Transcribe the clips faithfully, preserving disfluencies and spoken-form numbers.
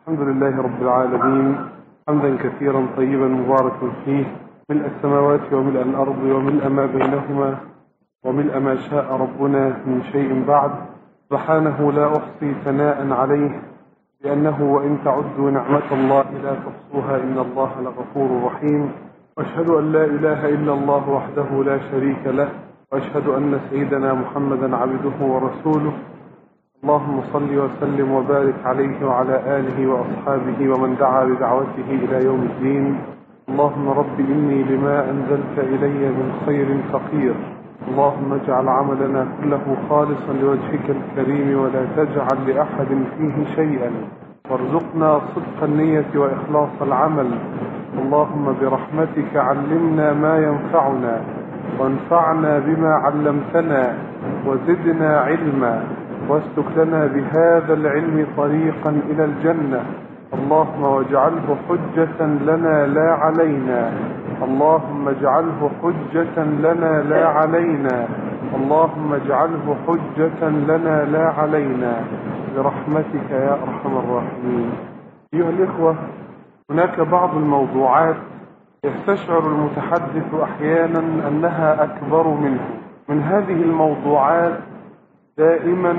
الحمد لله رب العالمين، حمدا كثيرا طيبا مباركا فيه، ملء السماوات وملء الأرض وملء ما بينهما وملء ما شاء ربنا من شيء بعد. سبحانه لا أحصي ثناء عليه، لأنه وإن تعدوا نعمة الله لا تحصوها إن الله لغفور رحيم. وأشهد أن لا إله إلا الله وحده لا شريك له، وأشهد أن سيدنا محمدا عبده ورسوله. اللهم صل وسلم وبارك عليه وعلى آله وأصحابه ومن دعا بدعوته إلى يوم الدين. اللهم رب إني لما أنزلت إلي من خير فقير، اللهم اجعل عملنا كله خالصا لوجهك الكريم ولا تجعل لأحد فيه شيئا، وارزقنا صدق النية وإخلاص العمل. اللهم برحمتك علمنا ما ينفعنا، وانفعنا بما علمتنا، وزدنا علما، واسلك لنا بهذا العلم طريقا إلى الجنة. اللهم واجعله حجة لنا لا علينا، اللهم اجعله حجة لنا لا علينا، اللهم اجعله حجة لنا لا علينا برحمتك يا أرحم الراحمين. أيها الإخوة، هناك بعض الموضوعات يستشعر المتحدث أحيانا أنها أكبر منه. من هذه الموضوعات دائما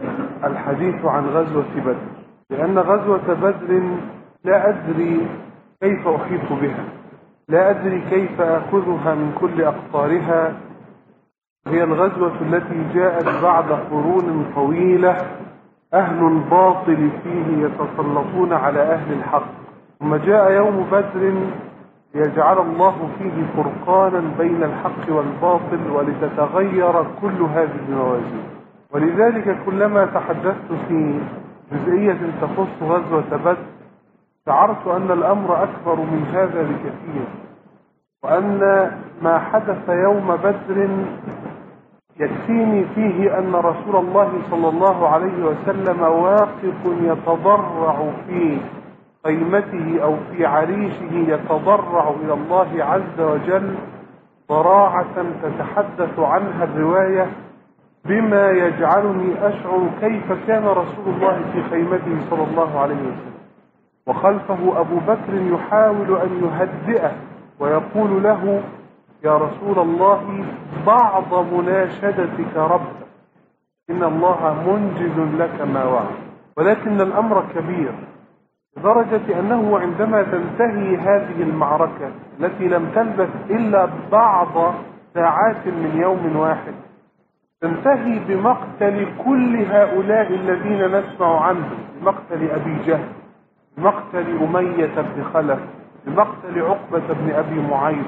الحديث عن غزوة بدر، لأن غزوة بدر لا أدري كيف أحيط بها، لا أدري كيف أخذها من كل أقطارها. هي الغزوة التي جاءت بعد قرون طويلة أهل الباطل فيه يتسلطون على أهل الحق، ثم جاء يوم بدر ليجعل الله فيه فرقانا بين الحق والباطل ولتتغير كل هذه الموازين. ولذلك كلما تحدثت في جزئية تخص غزوة بدر شعرت أن الأمر أكبر من هذا بكثير، وأن ما حدث يوم بدر يكفيني فيه أن رسول الله صلى الله عليه وسلم واقف يتضرع في خيمته أو في عريشه، يتضرع إلى الله عز وجل ضراعة تتحدث عنها الرواية بما يجعلني أشعر كيف كان رسول الله في خيمته صلى الله عليه وسلم، وخلفه أبو بكر يحاول أن يهدئه ويقول له: يا رسول الله، بعض مناشدتك ربك، إن الله منجز لك ما وعد. ولكن الأمر كبير لدرجة أنه عندما تنتهي هذه المعركة التي لم تلبث إلا بعض ساعات من يوم واحد، تنتهي بمقتل كل هؤلاء الذين نسمع عنهم، بمقتل أبي جهل، بمقتل أمية بن خلف، بمقتل عقبة بن أبي معيط،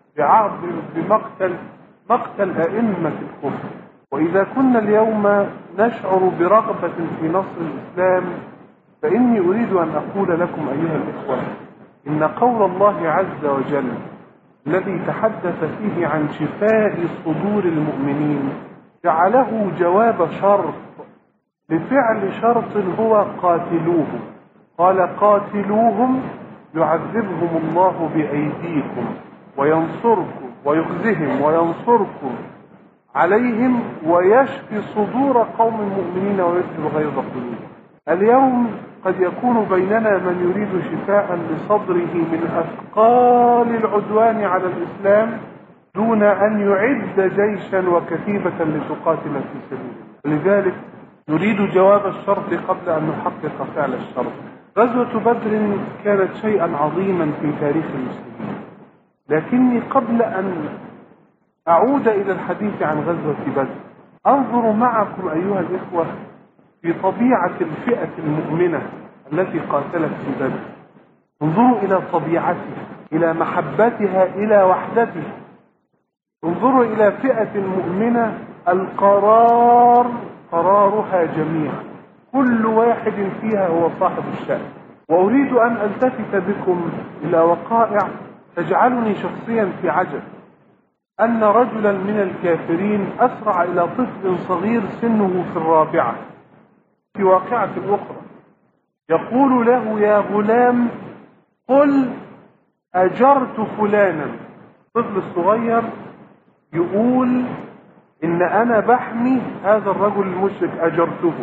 بمقتل مقتل أئمة الكفر. وإذا كنا اليوم نشعر برغبة في نصر الإسلام، فإني أريد أن أقول لكم أيها الإخوة إن قول الله عز وجل الذي تحدث فيه عن شفاء صدور المؤمنين جعله جواب شرط لفعل شرط هو قاتلوهم. قال: قاتلوهم يعذبهم الله بأيديكم وينصركم ويخزهم وينصركم عليهم ويشفي صدور قوم مؤمنين ويذهب غيظ قلوبهم. اليوم قد يكون بيننا من يريد شفاء لصدره من أثقال العدوان على الإسلام دون أن يعد جيشا وكتيبة لتقاتل في سبيل الله. لذلك نريد جواب الشرط قبل أن نحقق فعل الشرط. غزوة بدر كانت شيئا عظيما في تاريخ المسلمين، لكني قبل أن أعود إلى الحديث عن غزوة بدر أنظر معكم أيها الإخوة في طبيعة الفئة المؤمنة التي قاتلت في بدر. انظروا إلى طبيعتها، إلى محبتها، إلى وحدتها. انظروا إلى فئة مؤمنة القرار قرارها جميعا، كل واحد فيها هو صاحب الشأن. وأريد أن ألتفت بكم إلى وقائع تجعلني شخصيا في عجب. أن رجلا من الكافرين أسرع إلى طفل صغير سنه في الرابعة في واقعة أخرى، يقول له: يا غلام، قل أجرت فلانا. الطفل الصغير يقول: إن أنا بحمي هذا الرجل المشرك، أجرته.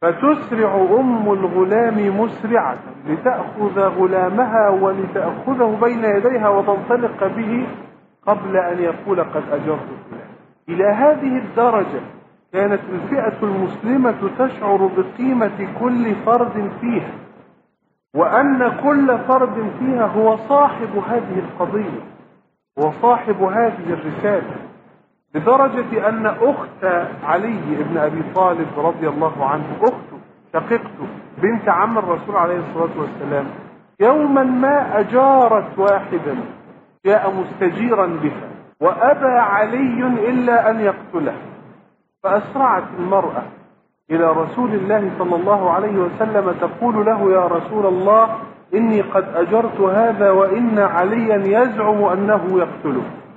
فتسرع أم الغلام مسرعة لتأخذ غلامها ولتأخذه بين يديها وتنطلق به قبل أن يقول قد أجرت فلان. إلى هذه الدرجة كانت الفئة المسلمة تشعر بقيمة كل فرد فيها، وأن كل فرد فيها هو صاحب هذه القضية وصاحب هذه الرسالة، لدرجة أن أخت علي بن أبي طالب رضي الله عنه، أخته شقيقته بنت عم الرسول عليه الصلاة والسلام، يوما ما أجارت واحدا جاء مستجيرا بها، وأبى علي إلا أن يقتله، فأسرعت المرأة إلى رسول الله صلى الله عليه وسلم تقول له: يا رسول الله، إني قد أجرت هذا وإن عليا يزعم أنه يقتله.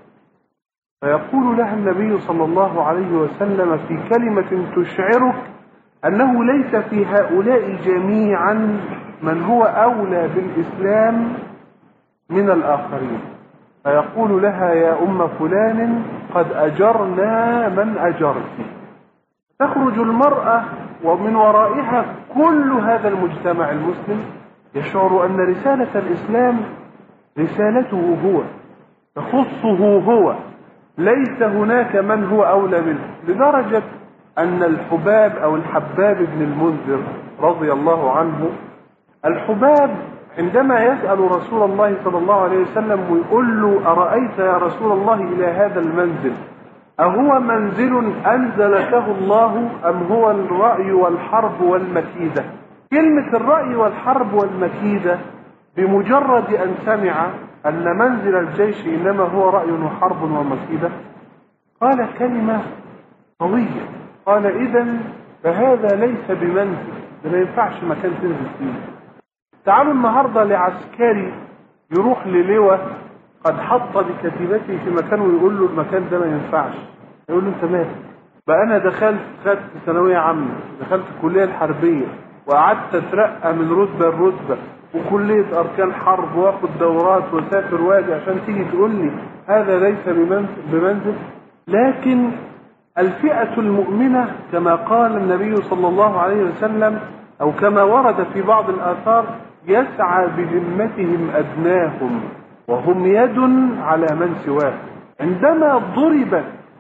فيقول لها النبي صلى الله عليه وسلم في كلمة تشعرك أنه ليس في هؤلاء جميعا من هو أولى بالإسلام من الآخرين، فيقول لها: يا أم فلان، قد أجرنا من أجرت. تخرج المرأة ومن ورائها كل هذا المجتمع المسلم يشعر أن رسالة الإسلام رسالته هو، تخصه هو، ليس هناك من هو أولى منه، لدرجة أن الحباب أو الحباب بن المنذر رضي الله عنه، الحباب عندما يسأل رسول الله صلى الله عليه وسلم ويقول له: أرأيت يا رسول الله إلى هذا المنزل أهو منزل أنزلته الله أم هو الرأي والحرب والمكيدة؟ كلمة الرأي والحرب والمكيدة بمجرد أن سمع أن منزل الجيش إنما هو رأي وحرب ومكيدة قال كلمة قوية، قال: إذن فهذا ليس بمنزل، ما ينفعش مكان تنزل فيه. تعالوا النهاردة لعسكري يروح للواء قد حط بكتيبته في مكان ويقول له المكان ده ما ينفعش، يقول له: انت مالك بقى؟ انا دخلت خدت ثانويه عامه، دخلت الكليه الحربيه وقعدت اترقى من رتبه لرتبه وكليه اركان حرب واخد دورات وسافر واجي عشان تيجي تقول لي هذا ليس بمنزل؟ لكن الفئه المؤمنه كما قال النبي صلى الله عليه وسلم او كما ورد في بعض الاثار: يسعى بذمتهم ادناهم وهم يد على من سواه. عندما ضربت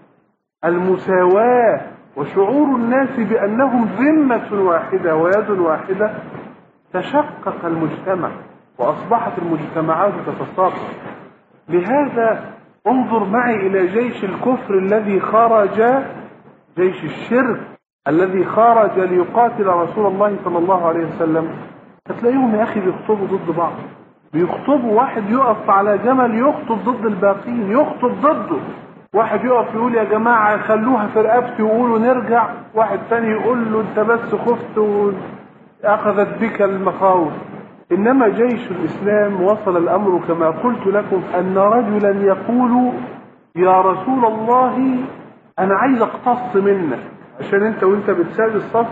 المساواة وشعور الناس بأنهم ذمة واحدة ويد واحدة تشقق المجتمع وأصبحت المجتمعات تتصاقم. لهذا انظر معي إلى جيش الكفر الذي خرج، جيش الشرك الذي خرج ليقاتل رسول الله صلى الله عليه وسلم، هتلاقيهم يا أخي بيخطبوا ضد بعض، بيخطبوا، واحد يقف على جمل يخطب ضد الباقين، يخطب ضده، واحد يقف يقول: يا جماعة خلوها في رقبتي ويقولوا نرجع، واحد ثاني يقول له: انت بس خفت وأخذت بك المخاوف. إنما جيش الإسلام وصل الأمر كما قلت لكم أن رجلا يقول: يا رسول الله، أنا عايز أقتص منك عشان انت وانت بتساوي الصف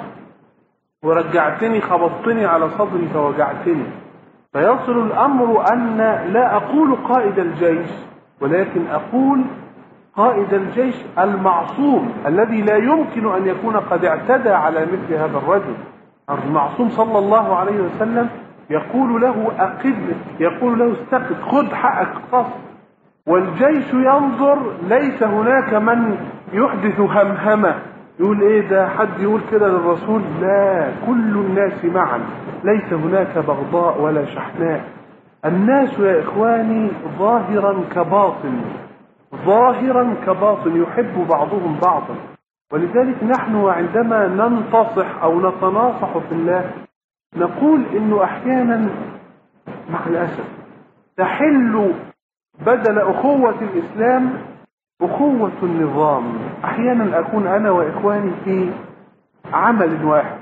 ورجعتني، خبطتني على صدري فوجعتني. فيصل الأمر أن لا أقول قائد الجيش، ولكن أقول قائد الجيش المعصوم الذي لا يمكن أن يكون قد اعتدى على مثل هذا الرجل. المعصوم صلى الله عليه وسلم يقول له: أقد، يقول له: استقد، خذ حقك، اقتص. والجيش ينظر، ليس هناك من يحدث همهمة يقول: ايه ده، حد يقول كده للرسول؟ لا، كل الناس معا، ليس هناك بغضاء ولا شحناء. الناس يا إخواني ظاهرا كباطن، ظاهرا كباطن، يحب بعضهم بعضا. ولذلك نحن عندما ننتصح أو نتناصح في الله نقول إنه أحيانا مع الأسف تحل بدل أخوة الإسلام أخوة النظام. أحيانا أكون أنا وإخواني في عمل واحد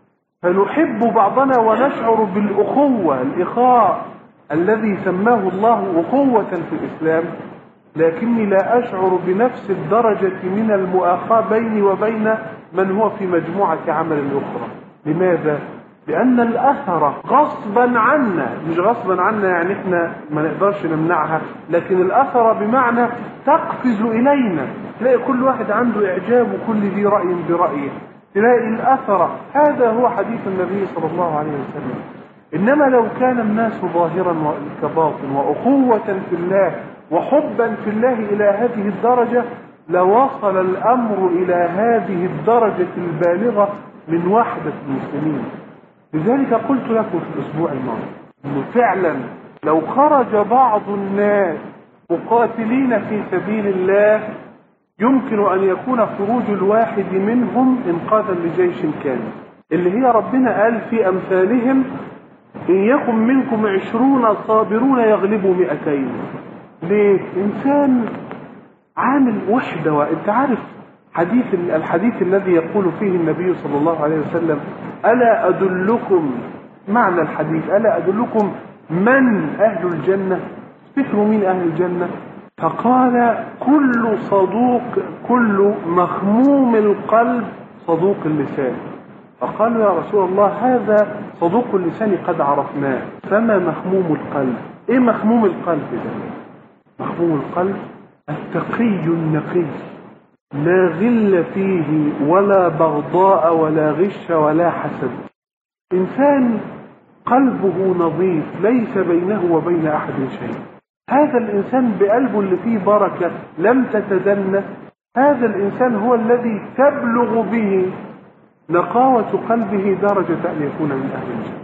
فنحب بعضنا ونشعر بالأخوة، الإخاء الذي سماه الله أخوة في الإسلام، لكني لا أشعر بنفس الدرجة من المؤاخاة بيني وبين من هو في مجموعة عمل أخرى. لماذا؟ لأن الأثر غصبا عنا، مش غصبا عنا يعني احنا ما نقدرش نمنعها، لكن الأثر بمعنى تقفز إلينا، تلاقي كل واحد عنده إعجاب وكل ذي رأي برأيه، تلاقي الأثر. هذا هو حديث النبي صلى الله عليه وسلم. إنما لو كان الناس ظاهرا كباطن وأخوة في الله وحبا في الله إلى هذه الدرجة لوصل الأمر إلى هذه الدرجة البالغة من وحدة المسلمين. لذلك قلت لكم في الأسبوع الماضي أنه فعلا لو خرج بعض الناس مقاتلين في سبيل الله يمكن أن يكون خروج الواحد منهم إنقاذا لجيش كامل، اللي هي ربنا قال في أمثالهم إن يكن منكم عشرون صابرون يغلبوا مئتين. ليه؟ إنسان عامل وحدة. وإنت عارف حديث الحديث الذي يقول فيه النبي صلى الله عليه وسلم ألا أدلكم، معنى الحديث ألا أدلكم من أهل الجنة؟ فكروا مين أهل الجنة؟ فقال كل صدوق، كل مخموم القلب صدوق اللسان. فقالوا يا رسول الله هذا صدوق اللسان قد عرفناه، فما مخموم القلب؟ ايه مخموم القلب ده؟ مخموم القلب التقي النقي، لا غل فيه ولا بغضاء ولا غش ولا حسد. انسان قلبه نظيف ليس بينه وبين احد شيء. هذا الانسان بقلبه اللي فيه بركة لم تتدنى، هذا الانسان هو الذي تبلغ به نقاوة قلبه درجة ان يكون من اهل الجنة.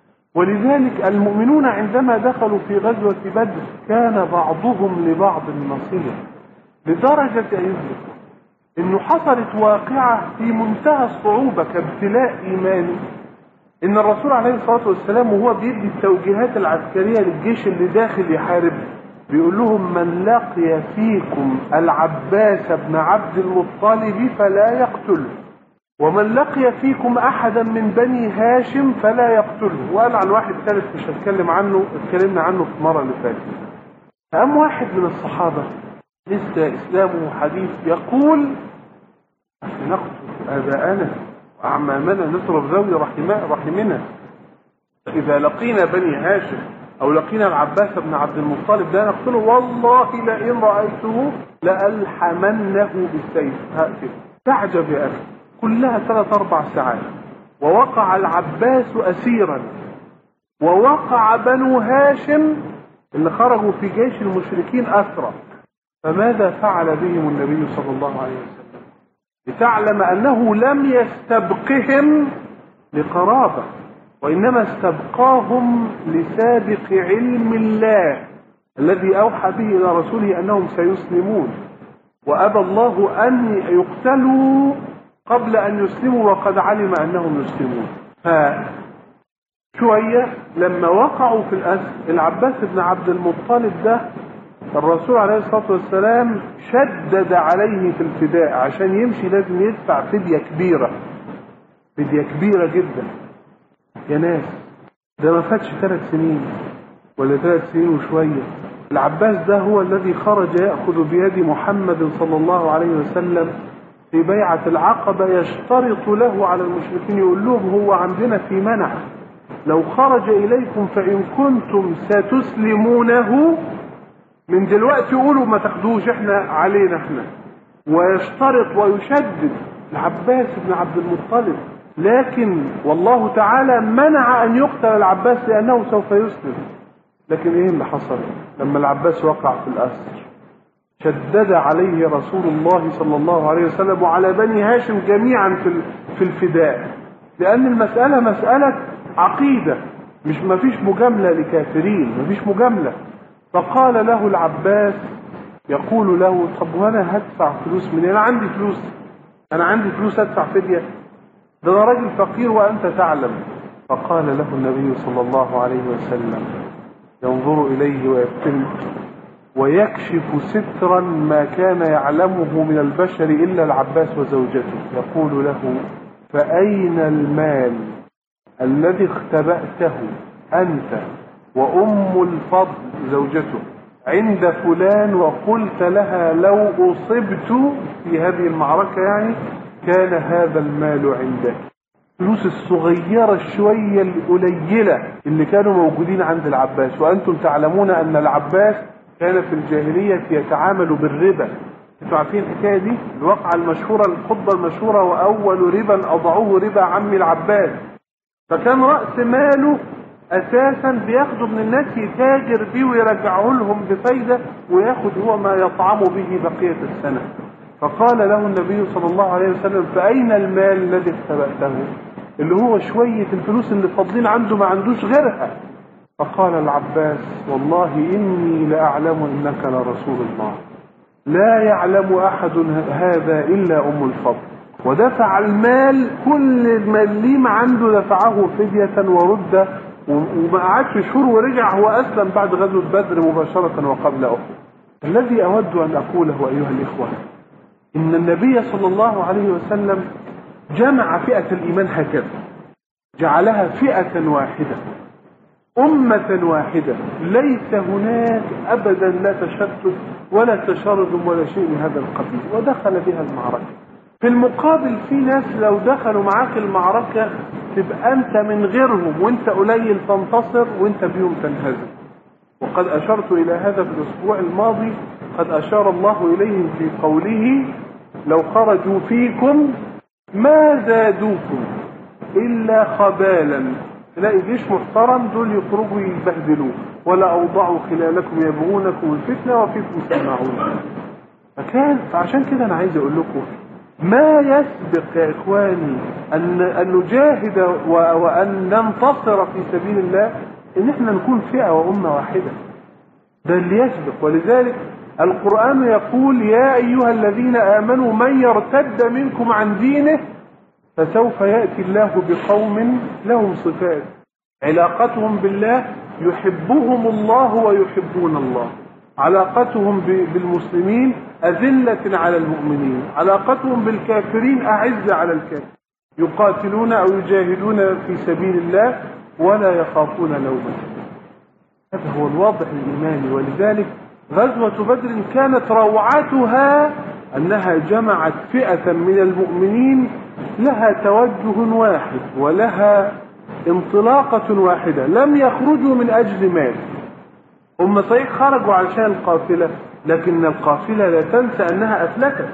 ولذلك المؤمنون عندما دخلوا في غزوة بدر كان بعضهم لبعض نصير، لدرجة عزة انه حصلت واقعة في منتهى الصعوبة كابتلاء ايماني، ان الرسول عليه الصلاة والسلام وهو بيدي التوجيهات العسكرية للجيش اللي داخل يحارب بيقول لهم من لقي فيكم العباس بن عبد المطلب فلا يقتله، ومن لقي فيكم احدا من بني هاشم فلا يقتله. وقال عن واحد ثالث مش هتكلم عنه، اتكلمنا عنه في المرة اللي فاتت. قام واحد من الصحابة لسه اسلامه حديث يقول نقتل اباءنا واعمامنا نضرب ذوي رحمنا، اذا لقينا بني هاشم او لقينا العباس بن عبد المطلب لا نقتله، والله لئن رايته لالحمنه بالسيف. هكذا تعجب يا اخي، كلها ثلاث اربع ساعات ووقع العباس اسيرا ووقع بنو هاشم اللي خرجوا في جيش المشركين اسرى. فماذا فعل بهم النبي صلى الله عليه وسلم؟ لتعلم انه لم يستبقهم لقرابة، وانما استبقاهم لسابق علم الله الذي اوحى به الى رسوله انهم سيسلمون، وابى الله ان يقتلوا قبل ان يسلموا وقد علم انهم يسلمون. فشوية لما وقعوا في الاسر العباس بن عبد المطلب ده الرسول عليه الصلاة والسلام شدد عليه في الفداء، عشان يمشي لازم يدفع فدية كبيرة، فدية كبيرة جدا يا ناس. ده ما فاتش ثلاث سنين ولا ثلاث سنين وشوية. العباس ده هو الذي خرج يأخذ بيد محمد صلى الله عليه وسلم في بيعة العقبة، يشترط له على المشركين، يقول لهم هو عندنا في منع، لو خرج إليكم فإن كنتم ستسلمونه من دلوقتي قولوا ما تاخدوش، احنا علينا احنا. ويشترط ويشدد العباس بن عبد المطلب، لكن والله تعالى منع ان يقتل العباس لانه سوف يسلم. لكن ايه اللي حصل لما العباس وقع في الاسر؟ شدد عليه رسول الله صلى الله عليه وسلم وعلى بني هاشم جميعا في في الفداء، لان المسألة مسألة عقيدة، مش مفيش مجاملة لكافرين، مفيش مجاملة. فقال له العباس يقول له طب وانا هدفع فلوس منين؟ انا عندي فلوس، انا عندي فلوس ادفع فدية؟ ده انا راجل فقير وانت تعلم. فقال له النبي صلى الله عليه وسلم ينظر اليه ويبتسم ويكشف سترا ما كان يعلمه من البشر الا العباس وزوجته، يقول له فاين المال الذي اختبأته انت وام الفضل زوجته عند فلان وقلت لها لو اصبت في هذه المعركة يعني كان هذا المال عندك؟ فلوس الصغيرة الشوية القليلة اللي كانوا موجودين عند العباس. وأنتم تعلمون أن العباس كان في الجاهلية يتعامل بالربا، انتوا عارفين الحكايه دي، الواقعه المشهوره، الخطبه المشهوره: واول ربا اضعوه ربا عمي العباس. فكان راس ماله اساسا بياخده من الناس يتاجر بيه ويرجعه لهم بفايده، وياخد هو ما يطعم به بقيه السنه. فقال له النبي صلى الله عليه وسلم: فاين المال الذي اختبأته؟ اللي هو شويه الفلوس اللي فاضلين عنده، ما عندوش غيرها. فقال العباس: والله إني لأعلم إنك لرسول الله، لا يعلم أحد هذا إلا أم الفضل. ودفع المال، كل مليم عنده دفعه فدية ورد، وما قعدش شهور ورجع. هو أسلم بعد غزوة بدر مباشرة وقبل أحد. الذي أود أن أقوله أيها الإخوة، إن النبي صلى الله عليه وسلم جمع فئة الإيمان هكذا، جعلها فئة واحدة، أمة واحدة، ليس هناك أبدا لا تشتت ولا تشرذم ولا شيء من هذا القبيل، ودخل بها المعركة. في المقابل في ناس لو دخلوا معاك المعركة تبقى أنت من غيرهم، وأنت قليل تنتصر وأنت بيهم تنهزم. وقد أشرت إلى هذا في الأسبوع الماضي، قد أشار الله إليهم في قوله: لو خرجوا فيكم ما زادوكم إلا خبالا. تلاقي جيش محترم دول يخرجوا يبهدلوه: ولا أوضعوا خلالكم يبغونكم الفتنة وفيكم سماعون. فكان فعشان كده أنا عايز أقول لكم، ما يسبق يا إخواني أن أن نجاهد وأن ننتصر في سبيل الله إن إحنا نكون فئة وأمة واحدة. ده اللي يسبق. ولذلك القرآن يقول: يا أيها الذين آمنوا من يرتد منكم عن دينه فسوف يأتي الله بقوم لهم صفات، علاقتهم بالله يحبهم الله ويحبون الله، علاقتهم بالمسلمين أذلة على المؤمنين، علاقتهم بالكافرين أعزة على الكافرين، يقاتلون أو يجاهدون في سبيل الله ولا يخافون لومة. هذا هو الواضح الإيماني. ولذلك غزوة بدر كانت روعتها أنها جمعت فئة من المؤمنين لها توجه واحد ولها انطلاقة واحدة، لم يخرجوا من أجل مال. هم صحيح خرجوا عشان القافلة، لكن القافلة لا تنسى أنها أفلتت.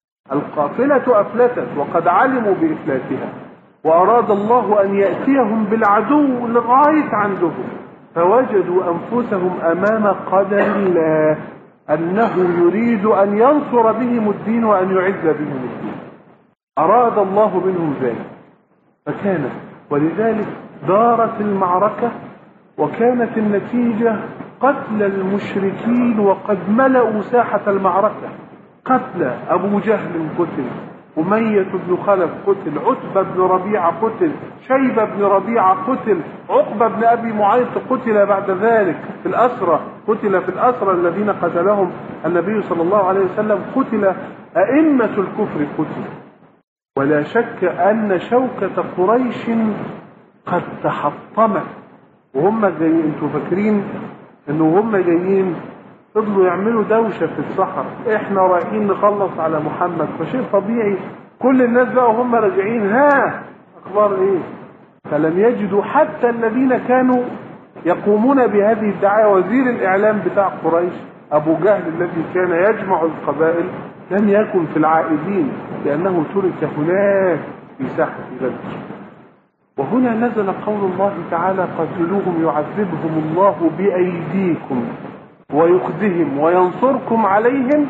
القافلة أفلتت وقد علموا بإفلاتها، وأراد الله أن يأتيهم بالعدو لغاية عندهم، فوجدوا أنفسهم أمام قدر الله أنه يريد أن ينصر بهم الدين وأن يعز بهم الدين. أراد الله منهم ذلك فكانت، ولذلك دارت المعركة وكانت النتيجة قتل المشركين، وقد ملأوا ساحة المعركة. قتل أبو جهل قتل، أمية بن خلف قتل، عتبة بن ربيعة قتل، شيبة بن ربيعة قتل، عقبة بن أبي معيط قتل بعد ذلك في الأسرة، قتل في الأسرة الذين قتلهم النبي صلى الله عليه وسلم، قتل أئمة الكفر قتل. ولا شك أن شوكة قريش قد تحطمت وهم جايين. انتوا فاكرين انه هم جايين فضلوا يعملوا دوشة في الصحراء: احنا رايحين نخلص على محمد. فشيء طبيعي كل الناس بقى وهم راجعين: ها اخبار ايه؟ فلم يجدوا حتى الذين كانوا يقومون بهذه الدعاية. وزير الاعلام بتاع قريش ابو جهل الذي كان يجمع القبائل لم يكن في العائدين، لانه ترك هناك في ساحة بدر. وهنا نزل قول الله تعالى: قاتلوهم يعذبهم الله بأيديكم ويخزهم وينصركم عليهم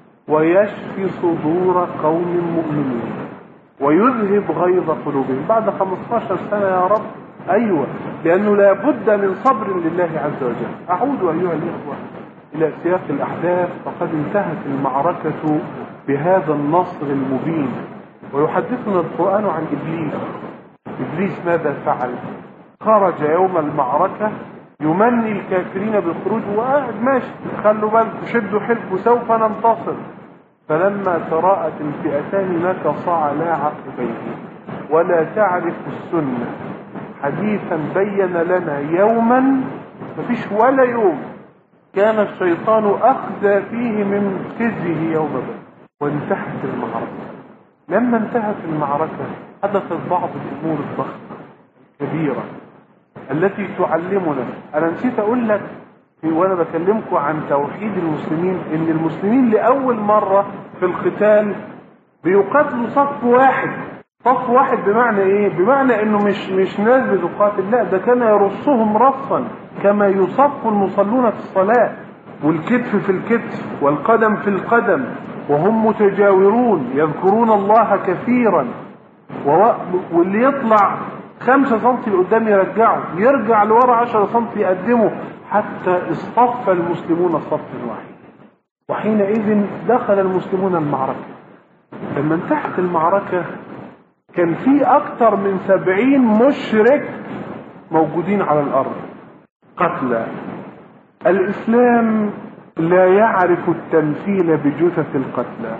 ويشفي صدور قوم مؤمنين ويذهب غيظ قلوبهم. بعد خمستاشر سنة يا رب. أيوة، لأنه لا بد من صبر لله عز وجل. أعود أيها الإخوة إلى سياق الأحداث. فقد انتهت المعركة بهذا النصر المبين. ويحدثنا القرآن عن إبليس. إبليس ماذا فعل؟ خرج يوم المعركة يمني الكافرين بالخروج وقاعد ماشي: خلوا بالكم، شدوا حيلكم، سوف ننتصر. فلما تراءت الفئتان نكص على عقبيه. ولا تعرف السنة حديثا بين لنا يوما، مفيش ولا يوم كان الشيطان أخذ فيه من خزيه يوم بدر. وانتهت المعركة. لما انتهت المعركة حدثت بعض الأمور الضخمة الكبيرة التي تعلمنا. أنا نسيت أقول لك وأنا بكلمكم عن توحيد المسلمين إن المسلمين لأول مرة في القتال بيقاتلوا صف واحد. صف واحد بمعنى ايه؟ بمعنى انه مش مش ناس بتقاتل، لا ده كان يرصهم رصا كما يصف المصلون في الصلاة، والكتف في الكتف والقدم في القدم، وهم متجاورون يذكرون الله كثيرا، واللي يطلع خمسة سنتي لقدام يرجعه، يرجع لورا عشرة سنتي يقدمه، حتى اصطف المسلمون صفا واحد. وحينئذ دخل المسلمون المعركة. لما انتهت المعركة كان في اكثر من سبعين مشرك موجودين على الارض قتلى. الاسلام لا يعرف التمثيل بجثث القتلى.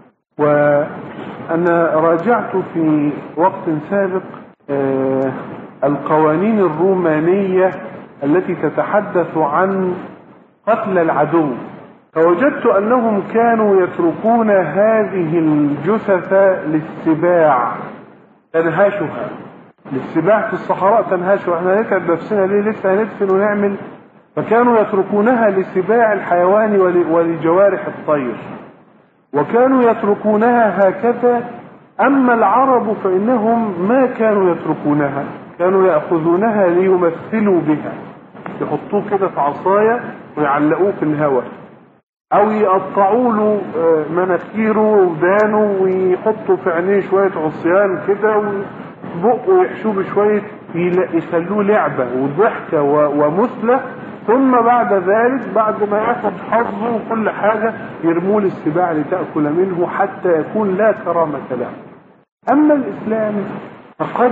وانا راجعت في وقت سابق القوانين الرومانية التي تتحدث عن قتل العدو، فوجدت انهم كانوا يتركون هذه الجثث للسباع تنهاشها، للسباع في الصحراء تنهاشها. احنا نتعب نفسنا ليه؟ لسه هندفن ونعمل. فكانوا يتركونها لسباع الحيوان ولجوارح الطير، وكانوا يتركونها هكذا. اما العرب فانهم ما كانوا يتركونها، كانوا يأخذونها ليمثلوا بها، يحطوه كده في عصاية ويعلقوه في الهواء، او يقطعوا له مناخيره ودانه ويحطوا في عينيه شويه عصيان كده وبقه يحشوه بشويه، يخلوه لعبه وضحكه ومثله، ثم بعد ذلك بعد ما ياخد حظه وكل حاجه يرموه للسباع لتاكل منه حتى يكون لا كرامه له. اما الاسلام فقد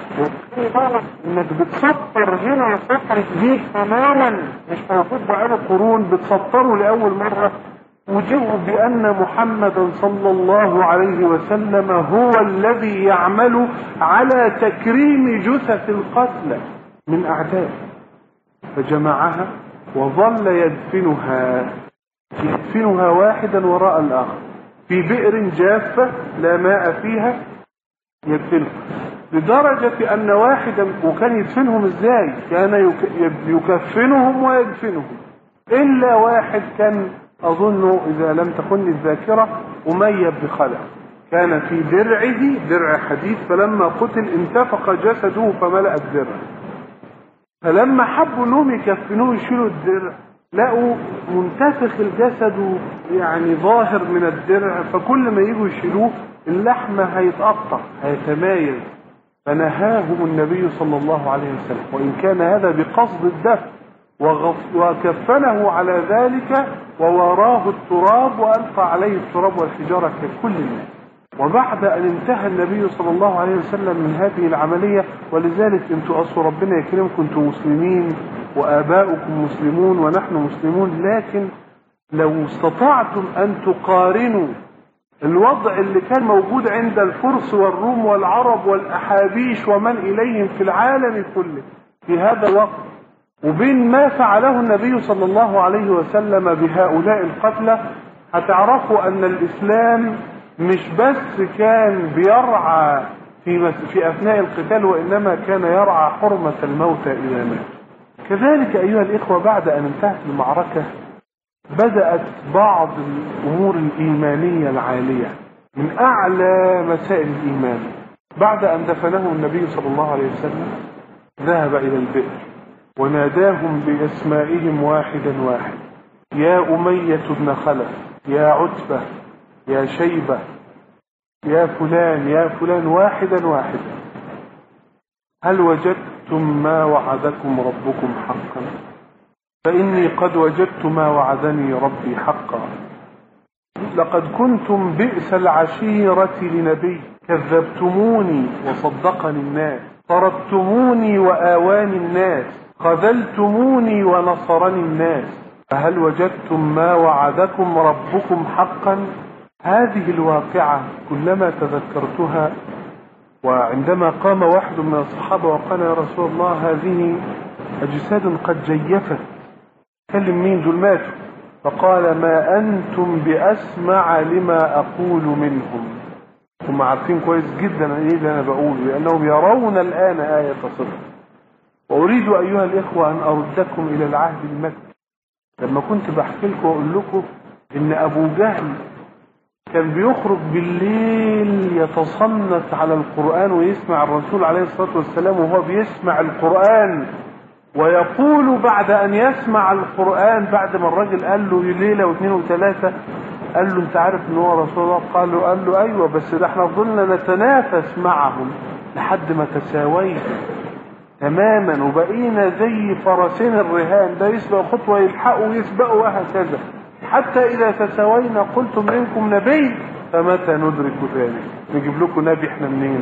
انك بتسطر هنا سطر جديد تماما مش موجود بقاله قرون، بتسطره لاول مره، وجئوا بان محمدا صلى الله عليه وسلم هو الذي يعمل على تكريم جثث القتلى من اعدائه، فجمعها وظل يدفنها يدفنها واحدا وراء الاخر في بئر جافه لا ماء فيها يدفنها، لدرجة ان واحدا، وكان يدفنهم ازاي؟ كان يكفنهم ويدفنهم، الا واحد كان اظن اذا لم تخن الذاكرة امية بن خلف، كان في درعه درع حديد، فلما قتل انتفخ جسده فملأ الدرع، فلما حبوا انهم يكفنوه يشيلوا الدرع لقوا منتفخ الجسد يعني ظاهر من الدرع، فكل ما يجوا يشيلوه اللحم هيتقطع هيتمايز، فنهاهم النبي صلى الله عليه وسلم، وإن كان هذا بقصد الدفن، وكفنه على ذلك ووراه التراب وألقى عليه التراب والحجارة ككل الناس. وبعد أن انتهى النبي صلى الله عليه وسلم من هذه العملية، ولذلك انتوا أصل ربنا يكرمكم، انتوا مسلمين وآباؤكم مسلمون ونحن مسلمون، لكن لو استطعتم أن تقارنوا الوضع اللي كان موجود عند الفرس والروم والعرب والأحابيش ومن إليهم في العالم كله في هذا الوقت، وبين ما فعله النبي صلى الله عليه وسلم بهؤلاء القتلى، هتعرفوا أن الإسلام مش بس كان بيرعى في, في أثناء القتال، وإنما كان يرعى حرمة الموتى إلى مات. كذلك أيها الإخوة بعد أن انتهت المعركة بدأت بعض الأمور الإيمانية العالية من أعلى مسائل الإيمان. بعد أن دفنه النبي صلى الله عليه وسلم ذهب إلى البئر وناداهم بأسمائهم واحدا واحد: يا أمية بن خلف، يا عتبة، يا شيبة، يا فلان، يا فلان، واحدا واحدا، هل وجدتم ما وعدكم ربكم حقا؟ فإني قد وجدت ما وعدني ربي حقا. لقد كنتم بئس العشيرة لنبي، كذبتموني وصدقني الناس، طردتموني وآواني الناس، خذلتموني ونصرني الناس، فهل وجدتم ما وعدكم ربكم حقا؟ هذه الواقعة كلما تذكرتها، وعندما قام واحد من الصحابة وقال: يا رسول الله، هذه أجساد قد جيفت، كلم مين دول ماتوا؟ فقال: ما أنتم بأسمع لما أقول منهم. هم عارفين كويس جدا ايه اللي أنا بقوله، لأنهم يرون الآن آية صدق. وأريد أيها الإخوة أن أردكم إلى العهد المكي، لما كنت بحكي لكم وأقول لكم إن أبو جهل كان بيخرج بالليل يتصنت على القرآن ويسمع الرسول عليه الصلاة والسلام وهو بيسمع القرآن، ويقول بعد أن يسمع القرآن بعد ما الراجل قال له ليلة واثنين وثلاثة، قال له أنت عارف أنه هو رسول الله؟ قال له قال له أيوة، بس ده احنا فضلنا نتنافس معهم لحد ما تساوينا تماما وبقينا زي فرسين الرهان، ده يسبق خطوة يلحقوا ويسبقوا وهكذا، حتى إذا تساوينا قلتم منكم نبي فمتى ندرك ذلك؟ نجيب لكم نبي احنا منين؟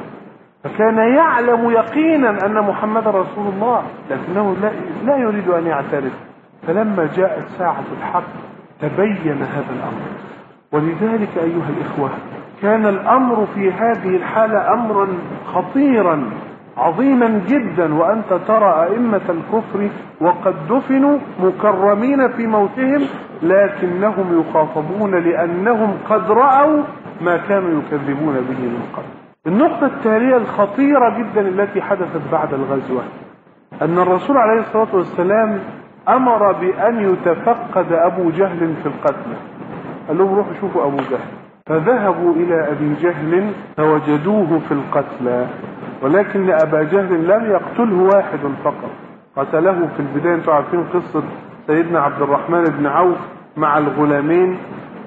فكان يعلم يقينا أن محمد رسول الله، لكنه لا, لا يريد أن يعترف. فلما جاءت ساعة الحق تبين هذا الأمر. ولذلك أيها الإخوة كان الأمر في هذه الحالة أمرا خطيرا عظيما جدا، وأنت ترى أئمة الكفر وقد دفنوا مكرمين في موتهم، لكنهم يخاطبون لأنهم قد رأوا ما كانوا يكذبون به من قبل. النقطة التالية الخطيرة جدا التي حدثت بعد الغزوة أن الرسول عليه الصلاة والسلام أمر بأن يتفقد أبو جهل في القتل. قال لهم روحوا شوفوا أبو جهل، فذهبوا إلى أبي جهل فوجدوه في القتلى، ولكن أبا جهل لم يقتله واحد فقط، قتله في البداية. انتم عارفين قصة سيدنا عبد الرحمن بن عوف مع الغلامين،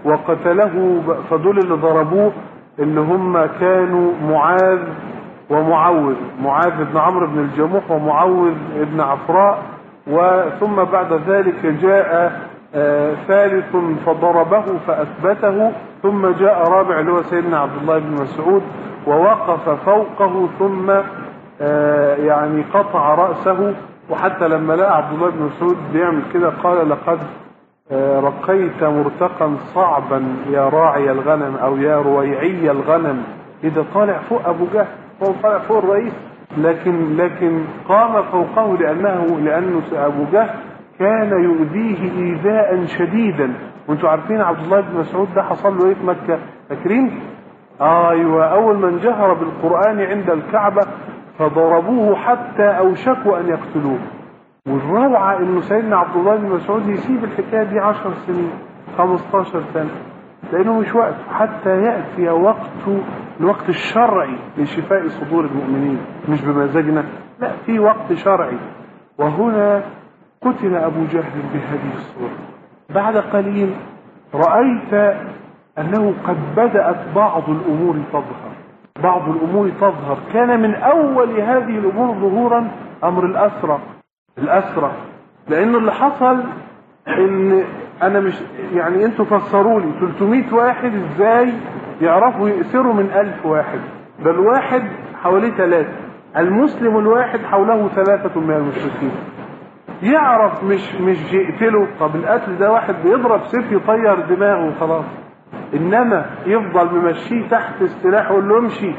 وقتله فدول اللي ضربوه اللي هم كانوا معاذ ومعوذ، معاذ بن عمرو بن الجموح ومعوذ بن عفراء، وثم بعد ذلك جاء آه ثالث فضربه فأثبته، ثم جاء رابع اللي هو سيدنا عبد الله بن مسعود ووقف فوقه ثم آه يعني قطع رأسه. وحتى لما لقى عبد الله بن مسعود بيعمل كده قال لقد آه رقيت مرتقا صعبا يا راعي الغنم او يا رويعي الغنم. إذا طالع فوق أبو جهل هو طالع فوق الرئيس، لكن لكن قام فوقه لأنه لأنه أبو جهل كان يؤذيه إيذاء شديدا. وانتم عارفين عبد الله بن مسعود ده حصل له ايه في مكة؟ فاكرين؟ ايوه، اول من جهر بالقرآن عند الكعبة فضربوه حتى اوشكوا ان يقتلوه. والروعة انه سيدنا عبد الله بن مسعود يسيب الحكاية دي عشر سنين خمستاشر سنة، لانه مش وقت حتى يأتي وقت الوقت الشرعي لشفاء صدور المؤمنين، مش بمزاجنا، لا، في وقت شرعي. وهنا قتل أبو جهل بهذه الصورة. بعد قليل رأيت أنه قد بدأت بعض الأمور تظهر بعض الأمور تظهر كان من أول هذه الأمور ظهورا أمر الأسرى الأسرى لأنه اللي حصل إن أنا مش يعني أنتوا فسروا لي ثلاثمائة واحد إزاي يعرفوا يأسروا من ألف واحد؟ ده الواحد حواليه ثلاثة، المسلم الواحد حوله ثلاثة من المشركين. يعرف مش مش يقتله. طب القتل ده واحد بيضرب سيف يطير دماغه وخلاص، انما يفضل ممشيه تحت السلاح ويقول له امشي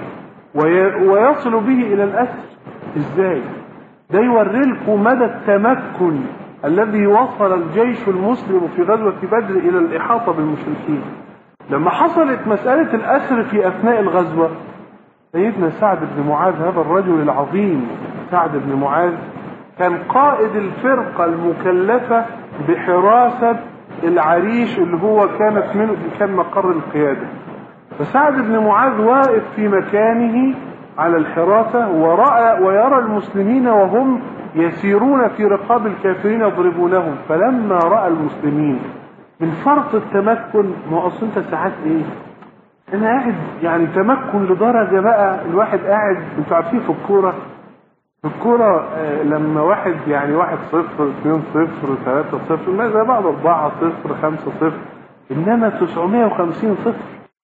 ويصل به الى الاسر. ازاي؟ ده يوري لكم مدى التمكن الذي وصل الجيش المسلم في غزوة بدر الى الاحاطة بالمشركين. لما حصلت مسألة الاسر في اثناء الغزوة، سيدنا سعد بن معاذ هذا الرجل العظيم، سعد بن معاذ كان قائد الفرقة المكلفة بحراسة العريش اللي هو كانت منه كان مقر القيادة. فسعد بن معاذ واقف في مكانه على الحراسة ورأى ويرى المسلمين وهم يسيرون في رقاب الكافرين يضربونهم. فلما رأى المسلمين من فرط التمكن، ما اصل انت ساعات ايه انا قاعد يعني تمكن لدرجة بقى الواحد قاعد، انتوا عارفين في الكورة في الكورة لما واحد يعني واحد صفر اثنين صفر ثلاثة صفر ما زي بعض أربعة صفر خمسة صفر، إنما تسعمائة وخمسين صفر.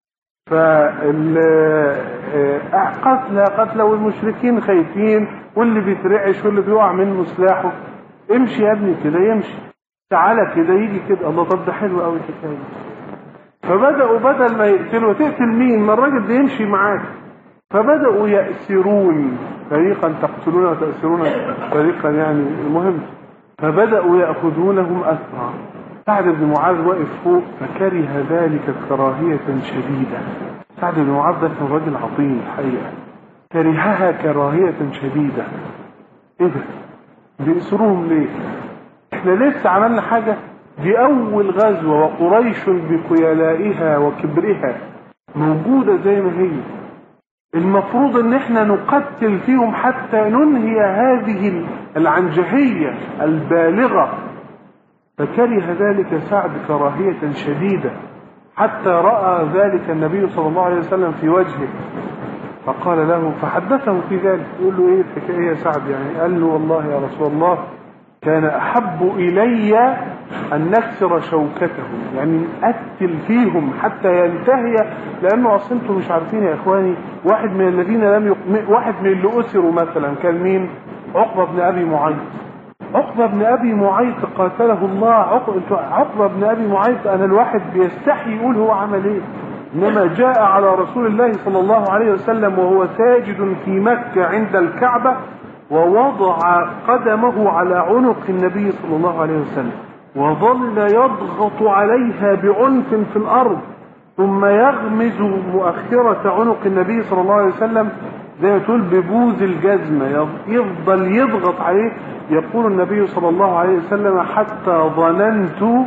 فالقتلى قتلى والمشركين خايفين واللي بيترعش واللي بيقع منه سلاحه. امشي يا ابني كده، يمشي، تعالى كده، يجي كده. الله، طب ده حلو قوي الحكايه. فبدأوا بدل ما يقتلوا تقتل مين؟ ما الراجل ده يمشي معاك. فبدأوا يأسرون، فريقا تقتلون وتأسرون فريقا، يعني المهم فبدأوا يأخذونهم أسرى. سعد بن معاذ واقف فوق فكره ذلك كراهية شديدة. سعد بن معاذ ده كان راجل عظيم الحقيقة، كرهها كراهية شديدة. ايه ده؟ بيأسروهم ليه؟ احنا لسه عملنا حاجة؟ دي أول غزوة وقريش بخيلائها وكبرها موجودة زي ما هي. المفروض ان احنا نقتل فيهم حتى ننهي هذه العنجهية البالغة. فكره ذلك سعد كراهية شديدة حتى رأى ذلك النبي صلى الله عليه وسلم في وجهه، فقال له فحدثه في ذلك، يقول له ايه الحكاية يا سعد يعني؟ قال له والله يا رسول الله كان أحب إلي أن نكسر شوكتهم، يعني نقتل فيهم حتى ينتهي، لأنه أصلا انتم مش عارفين يا إخواني، واحد من الذين لم يق... واحد من اللي أسروا مثلا كان مين؟ عقبة بن أبي معيط. عقبة بن أبي معيط قاتله الله. عقبة عقبة بن أبي معيط أنا الواحد بيستحي يقول هو عمل إيه، إنما جاء على رسول الله صلى الله عليه وسلم وهو ساجد في مكة عند الكعبة، ووضع قدمه على عنق النبي صلى الله عليه وسلم، وظل يضغط عليها بعنف في الأرض، ثم يغمز مؤخرة عنق النبي صلى الله عليه وسلم زي ما تقول ببوز الجزمة، يفضل يضغط عليه. يقول النبي صلى الله عليه وسلم حتى ظننت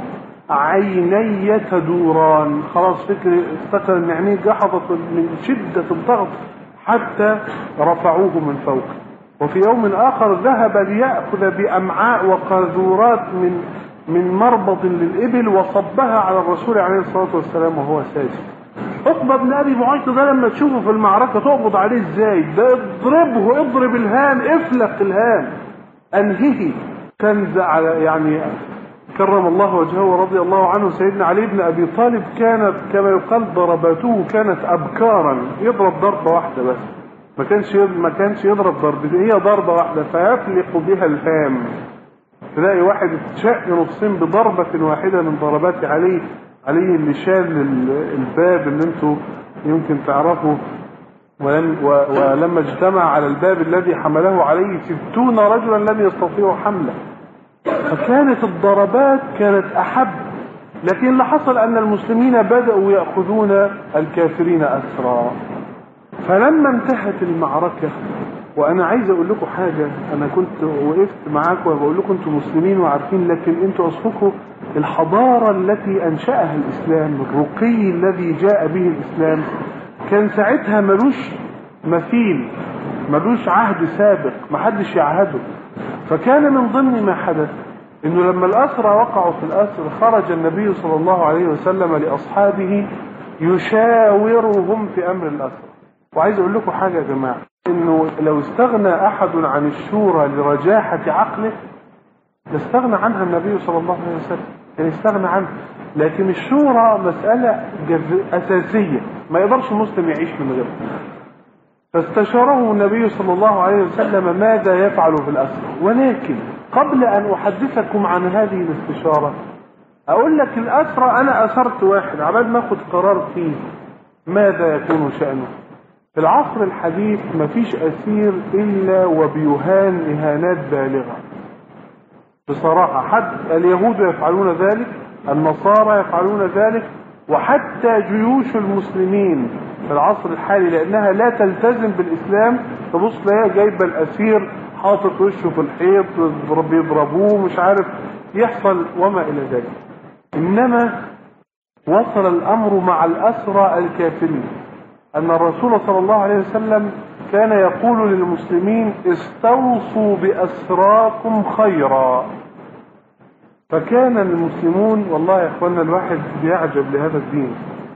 عيني تدوران، خلاص فكر افتكر ان عينيه جحظت من شدة الضغط حتى رفعوه من فوق. وفي يوم آخر ذهب ليأخذ بأمعاء وقاذورات من من مربض للإبل وصبها على الرسول عليه الصلاة والسلام وهو ساجد. عقبة بن أبي معيط ده لما تشوفه في المعركة تقبض عليه ازاي؟ ده اضربه، اضرب الهام، افلق الهام، انهيه. كان على يعني كرم الله وجهه ورضي الله عنه سيدنا علي بن أبي طالب كانت كما يقال ضرباته كانت أبكارا، يضرب ضربة واحدة بس، ما كانش ما كانش يضرب ضربتين، هي ضربة واحدة فيفلق بها الهام. تلاقي واحد اتشق نصين بضربة واحدة من ضربات علي. علي اللي شال الباب اللي انتوا يمكن تعرفوا، ولما اجتمع على الباب الذي حمله عليه ستون رجلا لم يستطيعوا حمله. فكانت الضربات كانت أحب، لكن اللي حصل أن المسلمين بدأوا يأخذون الكافرين أسرى. فلما انتهت المعركة، وأنا عايز أقول لكم حاجة، أنا كنت وقفت معاكم وبقول لكم أنتم مسلمين وعارفين، لكن أنتم أصلكم الحضارة التي أنشأها الإسلام، الرقي الذي جاء به الإسلام، كان ساعتها ملوش مثيل، ملوش عهد سابق، محدش يعهده. فكان من ضمن ما حدث انه لما الاسرى وقعوا في الاسر خرج النبي صلى الله عليه وسلم لاصحابه يشاورهم في امر الاسرى. وعايز اقول لكم حاجه يا جماعه، انه لو استغنى احد عن الشورى لرجاحه عقله لاستغنى عنها النبي صلى الله عليه وسلم، يعني استغنى عنها. لكن الشورى مساله اساسيه ما يقدرش المسلم يعيش من غيرها. فاستشاره النبي صلى الله عليه وسلم ماذا يفعل في الأسرى. ولكن قبل أن أحدثكم عن هذه الاستشارة أقول لك الأسرى، أنا أسرت واحد عبال ما أخذ قرار فيه ماذا يكون شأنه. في العصر الحديث ما فيش أسير إلا وبيهان إهانات بالغة بصراحة. حد اليهود يفعلون ذلك، النصارى يفعلون ذلك، وحتى جيوش المسلمين في العصر الحالي لأنها لا تلتزم بالإسلام تبص لها جايبة الأسير حاطط وشه في الحيط بيضربوه مش عارف يحصل وما إلى ذلك. إنما وصل الأمر مع الأسرى الكافرين أن الرسول صلى الله عليه وسلم كان يقول للمسلمين استوصوا بأسراكم خيرا. فكان المسلمون والله يا اخوانا الواحد بيعجب لهذا الدين،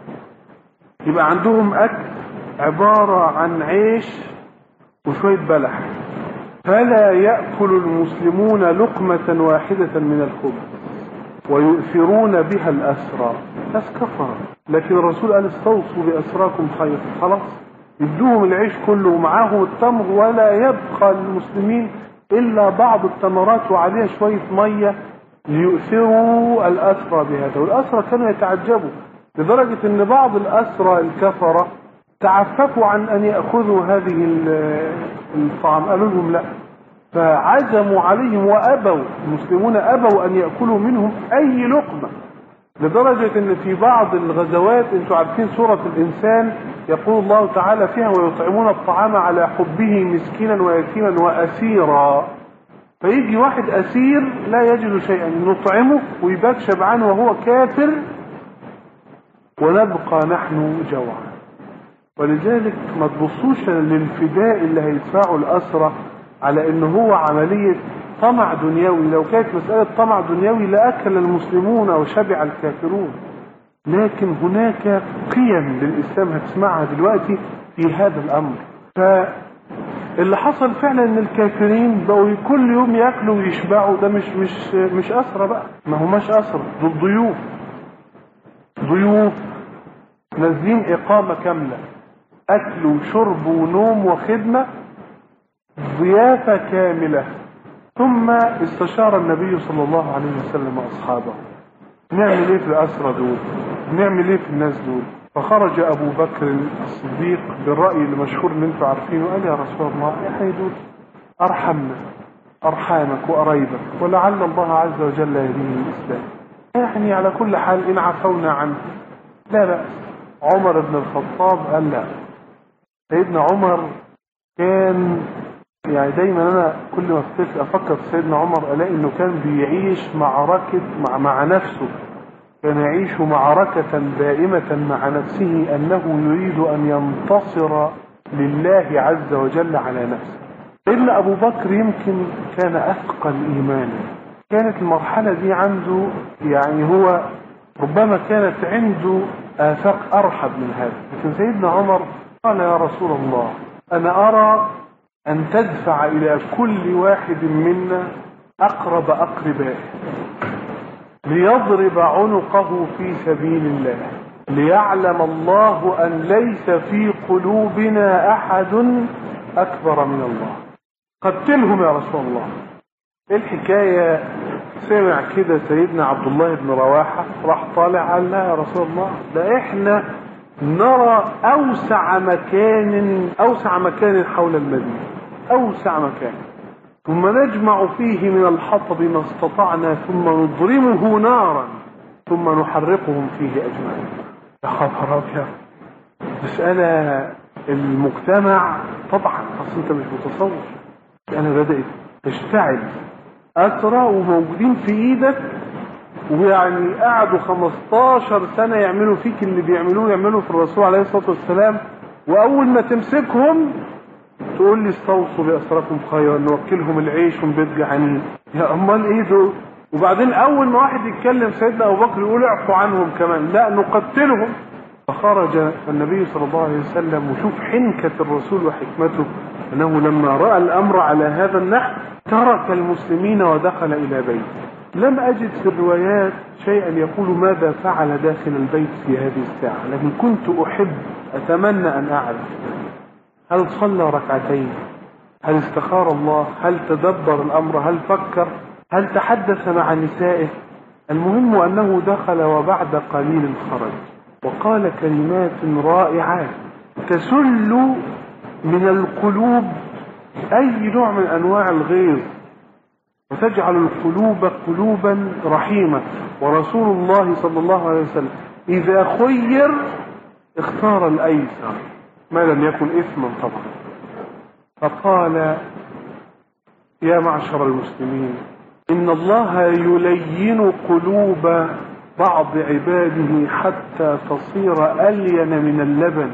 يبقى عندهم اكل عبارة عن عيش وشوية بلح، فلا يأكل المسلمون لقمة واحدة من الخبز ويؤثرون بها الأسرى. ناس كفر، لكن الرسول قال استوصوا بأسراكم خير، خلاص يدوهم العيش كله ومعاهم التمر، ولا يبقى للمسلمين إلا بعض التمرات وعليها شوية مية ليؤثروا الأسرى بهذا. والأسرى كانوا يتعجبوا لدرجة أن بعض الأسرى الكفرة تعففوا عن أن يأخذوا هذه الطعام، قالوا لهم لا، فعزموا عليهم وأبوا، المسلمون أبوا أن يأكلوا منهم أي لقمة، لدرجة أن في بعض الغزوات أنتم عارفين سورة الإنسان يقول الله تعالى فيها ويطعمون الطعام على حبه مسكينا ويتيما وأسيرا. فيجي واحد أسير لا يجد شيئا نطعمه ويبات شبعان وهو كافر ونبقى نحن جوعا. ولذلك ما تبصوش للفداء اللي هيدفعه الأسرى على انه هو عملية طمع دنيوي. لو كانت مسألة طمع دنيوي لأكل المسلمون وشبع الكافرون، لكن هناك قيم للإسلام هتسمعها دلوقتي في هذا الأمر. فاللي حصل فعلا ان الكافرين بقوا كل يوم يأكلوا ويشبعوا، ده مش مش مش أسرى بقى، ما هماش أسرى، دول ضيوف ضيوف نازلين إقامة كاملة، أكل وشرب ونوم وخدمة، ضيافة كاملة. ثم استشار النبي صلى الله عليه وسلم أصحابه، نعمل ايه في الأسرى دول، نعمل ايه في الناس دول؟ فخرج أبو بكر الصديق بالرأي المشهور اللي انتم عارفينه، قال يا رسول الله يا حي دول أرحمنا أرحامك وقرايبك، ولعل الله عز وجل يهديهم الإسلام، يعني على كل حال إن عفونا عنه لا بأس. عمر بن الخطاب قال لا. سيدنا عمر كان يعني دايما انا كل ما افكر في سيدنا عمر الاقي انه كان بيعيش معركة مع, مع نفسه، كان يعيش معركة دائمة مع نفسه انه يريد ان ينتصر لله عز وجل على نفسه. سيدنا ابو بكر يمكن كان اثقل ايمانا، كانت المرحلة دي عنده يعني هو ربما كانت عنده آفاق أرحب من هذا. لكن سيدنا عمر قال يا رسول الله أنا أرى أن تدفع إلى كل واحد منا أقرب أقربائه ليضرب عنقه في سبيل الله، ليعلم الله أن ليس في قلوبنا أحد أكبر من الله. قتلهم يا رسول الله. الحكاية سمع كده سيدنا عبد الله بن رواحة، راح طالع قال لا يا رسول الله ده احنا نرى اوسع مكان اوسع مكان حول المدينة، اوسع مكان، ثم نجمع فيه من الحطب ما استطعنا ثم نضرمه نارا ثم نحرقهم فيه اجمعين. يا خبر ابيض. مسألة المجتمع طبعا اصل انت مش متصور، انا بدأت تشتعل أسرى وموجودين في إيدك، ويعني قعدوا خمستاشر سنة يعملوا فيك اللي بيعملوه يعملوا في الرسول عليه الصلاة والسلام، وأول ما تمسكهم تقول لي استوصوا بأسراكم خيرا نوكلهم العيش ونبيت جعانين. يا أمال إيه دول؟ وبعدين أول ما واحد يتكلم سيدنا أبو بكر يقول اعفوا عنهم كمان، لا نقتلهم. فخرج النبي صلى الله عليه وسلم، وشوف حنكة الرسول وحكمته أنه لما رأى الأمر على هذا النحو ترك المسلمين ودخل إلى بيته. لم أجد في الروايات شيئا يقول ماذا فعل داخل البيت في هذه الساعة، لكن كنت أحب أتمنى أن أعرف هل صلى ركعتين، هل استخار الله، هل تدبر الأمر، هل فكر، هل تحدث مع نسائه. المهم أنه دخل وبعد قليل خرج وقال كلمات رائعات تسل من القلوب أي نوع من أنواع الغيظ وتجعل القلوب قلوبا رحيمة. ورسول الله صلى الله عليه وسلم إذا خير اختار الأيسر ما لم يكن إثما طبعا. فقال يا معشر المسلمين إن الله يلين قلوب بعض عباده حتى تصير ألين من اللبن،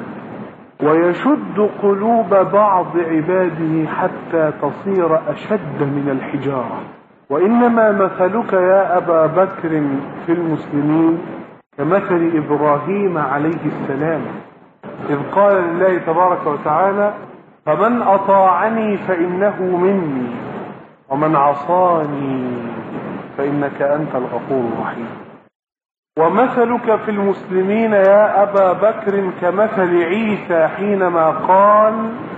ويشد قلوب بعض عباده حتى تصير أشد من الحجارة. وإنما مثلك يا أبا بكر في المسلمين كمثل إبراهيم عليه السلام إذ قال لله تبارك وتعالى فمن أطاعني فإنه مني ومن عصاني فإنك أنت الغفور الرحيم. ومثلك في المسلمين يا أبا بكر كمثل عيسى حينما قال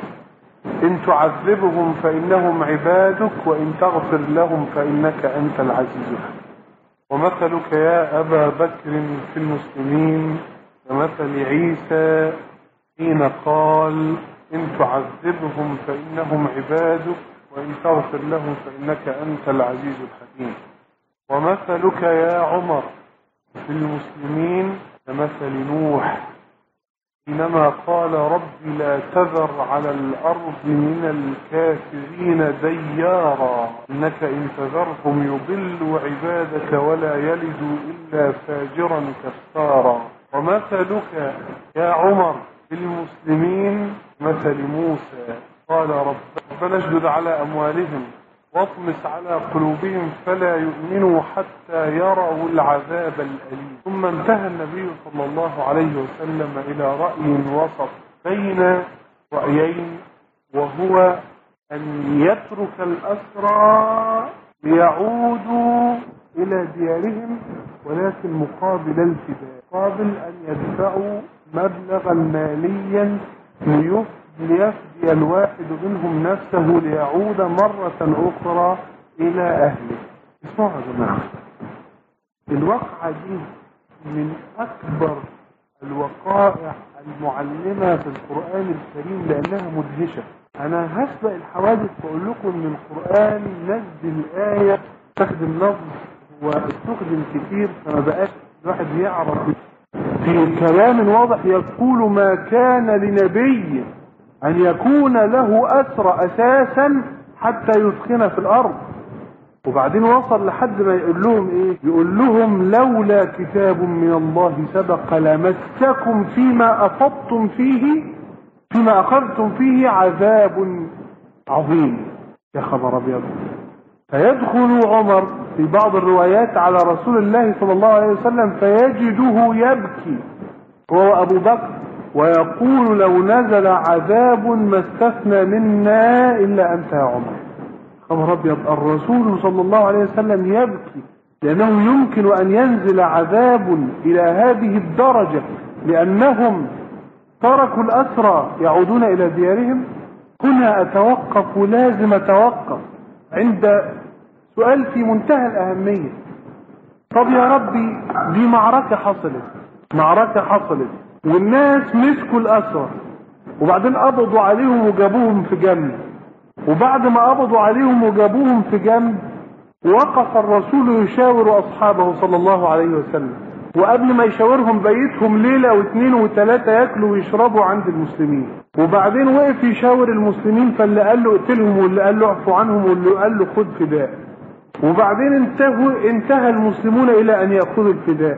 إن تعذبهم فإنهم عبادك وإن تغفر لهم فإنك أنت العزيز الحكيم. ومثلك يا أبا بكر في المسلمين كمثل عيسى حين قال إن تعذبهم فإنهم عبادك وإن تغفر لهم فإنك أنت العزيز الحكيم. ومثلك يا عمر في المسلمين كمثل نوح حينما قال رب لا تذر على الأرض من الكافرين ديارا إنك إن تذرهم يضلوا عبادك ولا يلدوا إلا فاجرا كفارا. ومثلك يا عمر بالمسلمين مثل موسى قال ربنا اشدد على أموالهم واطمس على قلوبهم فلا يؤمنوا حتى يروا العذاب الأليم. ثم انتهى النبي صلى الله عليه وسلم إلى رأي وسط بين رأيين، وهو أن يترك الأسرى ليعودوا إلى ديارهم، ولكن مقابل الفداء، مقابل أن يدفعوا مبلغا ماليا ليفدي الواحد منهم نفسه ليعود مرة أخرى إلى أهله. اسمعوا يا جماعة، الواقعة دي من أكبر الوقائع المعلمة في القرآن الكريم لأنها مدهشة. أنا هسبق الحوادث وأقول لكم إن القرآن نزل آية تستخدم لفظ واستخدم كتير فما بقاش الواحد يعرف في كلام واضح يقول ما كان لنبي أن يكون له أسر أساسا حتى يسخن في الأرض. وبعدين وصل لحد ما يقول لهم إيه؟ يقول لهم لولا كتاب من الله سبق لمسكم فيما أفضتم فيه فيما أخذتم فيه عذاب عظيم. يا خبر أبيض. فيدخل عمر في بعض الروايات على رسول الله صلى الله عليه وسلم فيجده يبكي هو أبو بكر ويقول لو نزل عذاب ما استثنى منا إلا أنت يا عمر. خبر أبيض. الرسول صلى الله عليه وسلم يبكي لأنه يمكن أن ينزل عذاب إلى هذه الدرجة لأنهم تركوا الأسرى يعودون إلى ديارهم. هنا أتوقف ولازم أتوقف عند سؤال في منتهى الأهمية. طب يا ربي دي معركة حصلت معركة حصلت والناس مسكوا الأسرى وبعدين قبضوا عليهم وجابوهم في جنب، وبعد ما قبضوا عليهم وجابوهم في جنب وقف الرسول يشاور أصحابه صلى الله عليه وسلم، وقبل ما يشاورهم بيتهم ليلة واثنين وثلاثة يأكلوا ويشربوا عند المسلمين، وبعدين وقف يشاور المسلمين فاللي قال له اقتلهم واللي قال له اعفو عنهم واللي قال له خد فداء، وبعدين انتهوا انتهى المسلمون إلى أن يأخذوا الفداء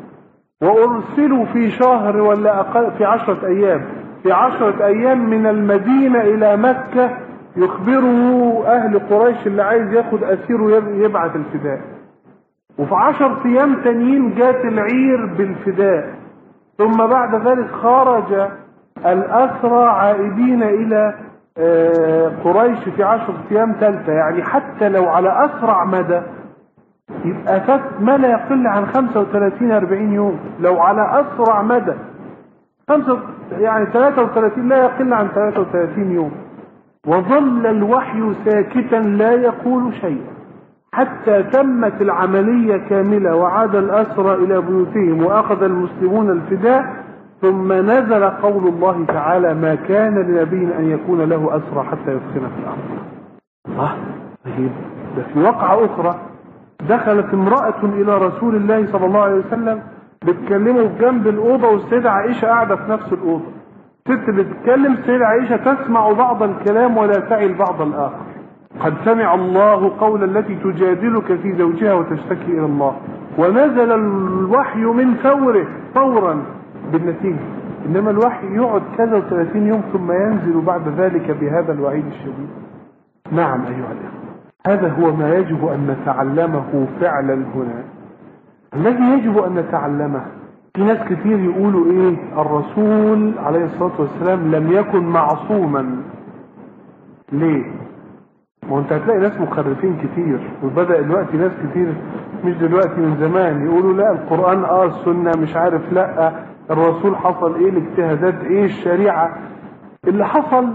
وأرسلوا في شهر ولا أقل في عشرة أيام في عشرة أيام من المدينة إلى مكة يخبروا أهل قريش اللي عايز ياخد أسيره يبعث الفداء. وفي عشر أيام تانيين جات العير بالفداء، ثم بعد ذلك خرج الأسرى عائدين إلى قريش في عشر أيام ثالثة. يعني حتى لو على أسرع مدى يبقى فات ما لا يقل عن خمسة وثلاثين أربعين يوم. لو على أسرع مدى خمسة يعني ثلاثة وثلاثين لا يقل عن ثلاثة وثلاثين يوم. وظل الوحي ساكتا لا يقول شيئا حتى تمت العملية كاملة وعاد الأسرى إلى بيوتهم وأخذ المسلمون الفداء، ثم نزل قول الله تعالى ما كان لنبي أن يكون له أسرى حتى يسخن في الأرض. آه طيب ده في وقعة أخرى دخلت امرأة إلى رسول الله صلى الله عليه وسلم بتكلمه في جنب الأوضة والسيدة عائشة قاعدة في نفس الأوضة. الست اللي بتتكلم السيدة عائشة تسمع بعض الكلام ولا تعي البعض الآخر. قد سمع الله قول التي تجادلك في زوجها وتشتكي إلى الله، ونزل الوحي من فوره فورا بالنتيجة. إنما الوحي يقعد كذا وثلاثين يوم ثم ينزل بعد ذلك بهذا الوعيد الشديد. نعم أيها الأخوة، هذا هو ما يجب أن نتعلمه فعلا هنا. الذي يجب أن نتعلمه في ناس كثير يقولوا إيه الرسول عليه الصلاة والسلام لم يكن معصوما. ليه؟ ما انت هتلاقي ناس مخرفين كتير، وبدأ دلوقتي ناس كتير مش دلوقتي من زمان يقولوا لا القرآن اه السنة مش عارف لا الرسول حصل ايه الاجتهادات ايه الشريعة. اللي حصل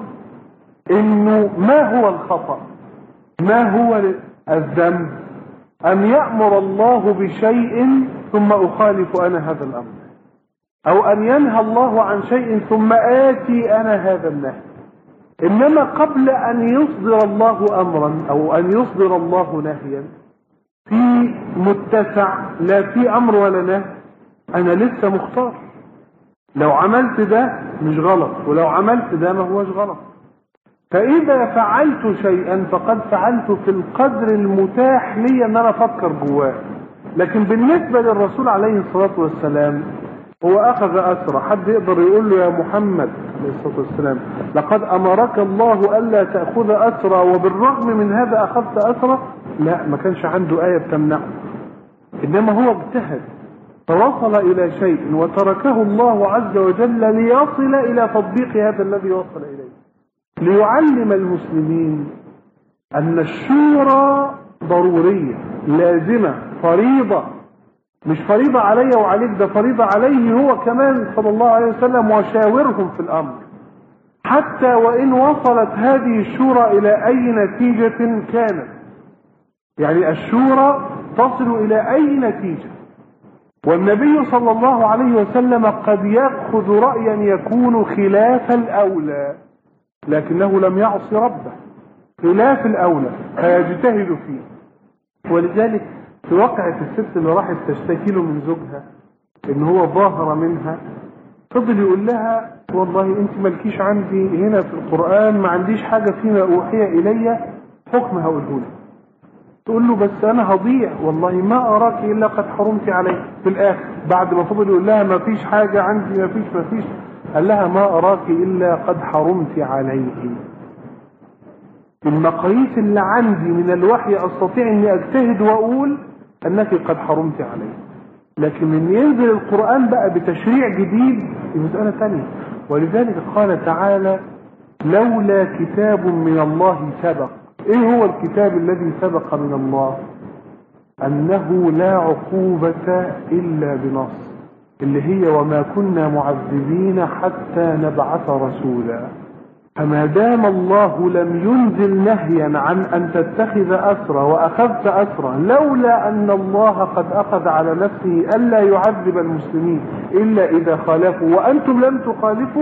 انه ما هو الخطأ ما هو الذنب ان يأمر الله بشيء ثم اخالف انا هذا الامر، او ان ينهى الله عن شيء ثم آتي انا هذا النهي. إنما قبل أن يصدر الله أمرا أو أن يصدر الله نهيا في متسع لا في أمر ولا نهي أنا لسه مختار. لو عملت ده مش غلط، ولو عملت ده ما هوش غلط. فإذا فعلت شيئا فقد فعلت في القدر المتاح لي أن أنا أفكر جواه. لكن بالنسبة للرسول عليه الصلاة والسلام هو أخذ أسرى، حد يقدر يقول له يا محمد عليه الصلاة والسلام لقد أمرك الله ألا تأخذ أسرى وبالرغم من هذا أخذت أسرى؟ لا، ما كانش عنده آية بتمنعه، إنما هو اجتهد فوصل إلى شيء وتركه الله عز وجل ليصل إلى تطبيق هذا الذي وصل إليه، ليعلم المسلمين أن الشورى ضرورية لازمة فريضة، مش فريضة علي وعليك، ده فريضة عليه هو كمان صلى الله عليه وسلم، وشاورهم في الأمر حتى وإن وصلت هذه الشورى إلى أي نتيجة كانت. يعني الشورى تصل إلى أي نتيجة، والنبي صلى الله عليه وسلم قد يأخذ رأيا يكون خلاف الأولى لكنه لم يعصي ربه، خلاف الأولى فيجتهد فيه. ولذلك في واقعة الست اللي راحت تشتكي له من زوجها ان هو ظاهر منها، فضل يقول لها والله انت مالكيش عندي هنا في القرآن، ما عنديش حاجة فيما اوحي الي حكم هقوله لك. تقول له بس انا هضيع، والله ما اراك الا قد حرمت عليه. في الاخر بعد ما فضل يقول لها ما فيش حاجة عندي، ما فيش ما فيش قال لها ما اراك الا قد حرمت عليه. المقاييس اللي عندي من الوحي استطيع اني اجتهد واقول انك قد حرمت عليه، لكن من ينزل القرآن بقى بتشريع جديد في مسألة ثانية. ولذلك قال تعالى لولا كتاب من الله سبق. ايه هو الكتاب الذي سبق من الله؟ انه لا عقوبة الا بنص، اللي هي وما كنا معذبين حتى نبعث رسولا. فما دام الله لم ينزل نهيا عن ان تتخذ اسرى واخذت اسرى، لولا ان الله قد اخذ على نفسه الا يعذب المسلمين الا اذا خالفوا وانتم لم تخالفوا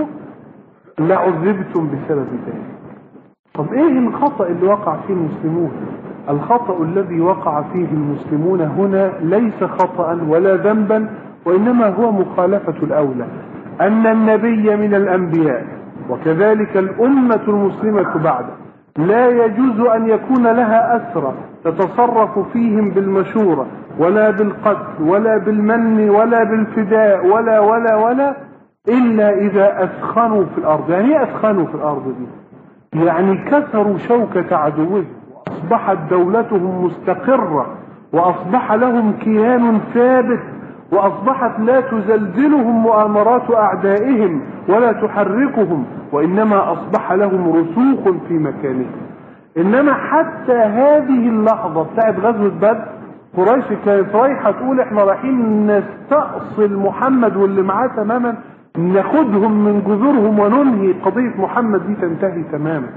لعذبتم بسبب ذلك. طب ايه الخطأ اللي وقع فيه المسلمون؟ الخطأ الذي وقع فيه المسلمون هنا ليس خطأ ولا ذنبا، وانما هو مخالفة الاولى. ان النبي من الانبياء وكذلك الأمة المسلمة بعده لا يجوز أن يكون لها أسرى تتصرف فيهم بالمشورة ولا بالقتل ولا بالمن ولا بالفداء ولا ولا ولا إلا إذا أثخنوا في الأرض. يعني إيه أثخنوا في الأرض دي؟ يعني كسروا شوكة عدوهم وأصبحت دولتهم مستقرة وأصبح لهم كيان ثابت وأصبحت لا تزلزلهم مؤامرات أعدائهم ولا تحركهم، وإنما أصبح لهم رسوخ في مكانهم. إنما حتى هذه اللحظة بتاعت غزوة بدر قريش كانت رايحة تقول احنا رايحين نستأصل محمد واللي معاه تماما، ناخدهم من جذورهم وننهي قضية محمد دي تنتهي تماما.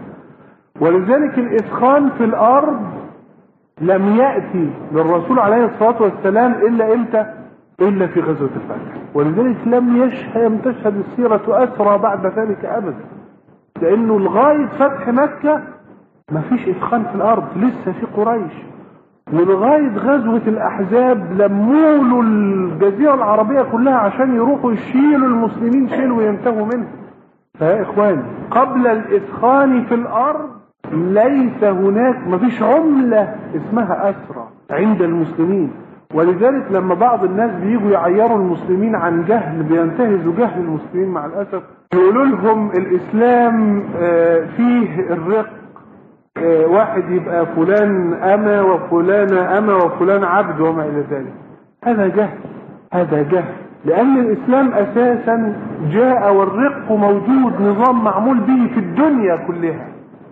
ولذلك الإسخان في الأرض لم يأتي للرسول عليه الصلاة والسلام إلا إمتى؟ إلا في غزوة الفتح. ولذلك لم يشهد تشهد السيرة أسرى بعد ذلك أبدا، لأنه لغاية فتح مكة ما فيش إسخان في الأرض، لسه في قريش. ولغاية غزوة الأحزاب لمولوا الجزيرة العربية كلها عشان يروحوا يشيلوا المسلمين شيلوا وينتهوا منه. فيا إخواني قبل الإسخان في الأرض ليس هناك، ما فيش عملة اسمها أسرى عند المسلمين. ولذلك لما بعض الناس بييجوا يعيروا المسلمين عن جهل بينتهزوا جهل المسلمين مع الأسف، يقولوا لهم الإسلام فيه الرق، واحد يبقى فلان أما وفلان أما وفلان عبد وما إلى ذلك. هذا جهل، هذا جهل، لأن الإسلام أساسا جاء والرق موجود، نظام معمول به في الدنيا كلها،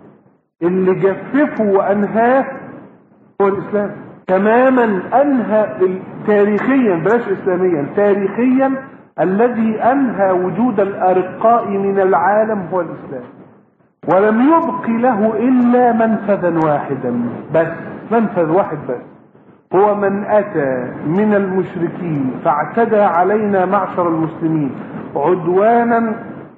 اللي جففه وأنهاه هو الإسلام تماما. أنهى تاريخيا بلاش إسلاميا، تاريخيا الذي أنهى وجود الأرقاء من العالم هو الإسلام، ولم يبق له إلا منفذا واحدا بس، منفذ واحد بس، هو من أتى من المشركين فاعتدى علينا معشر المسلمين عدوانا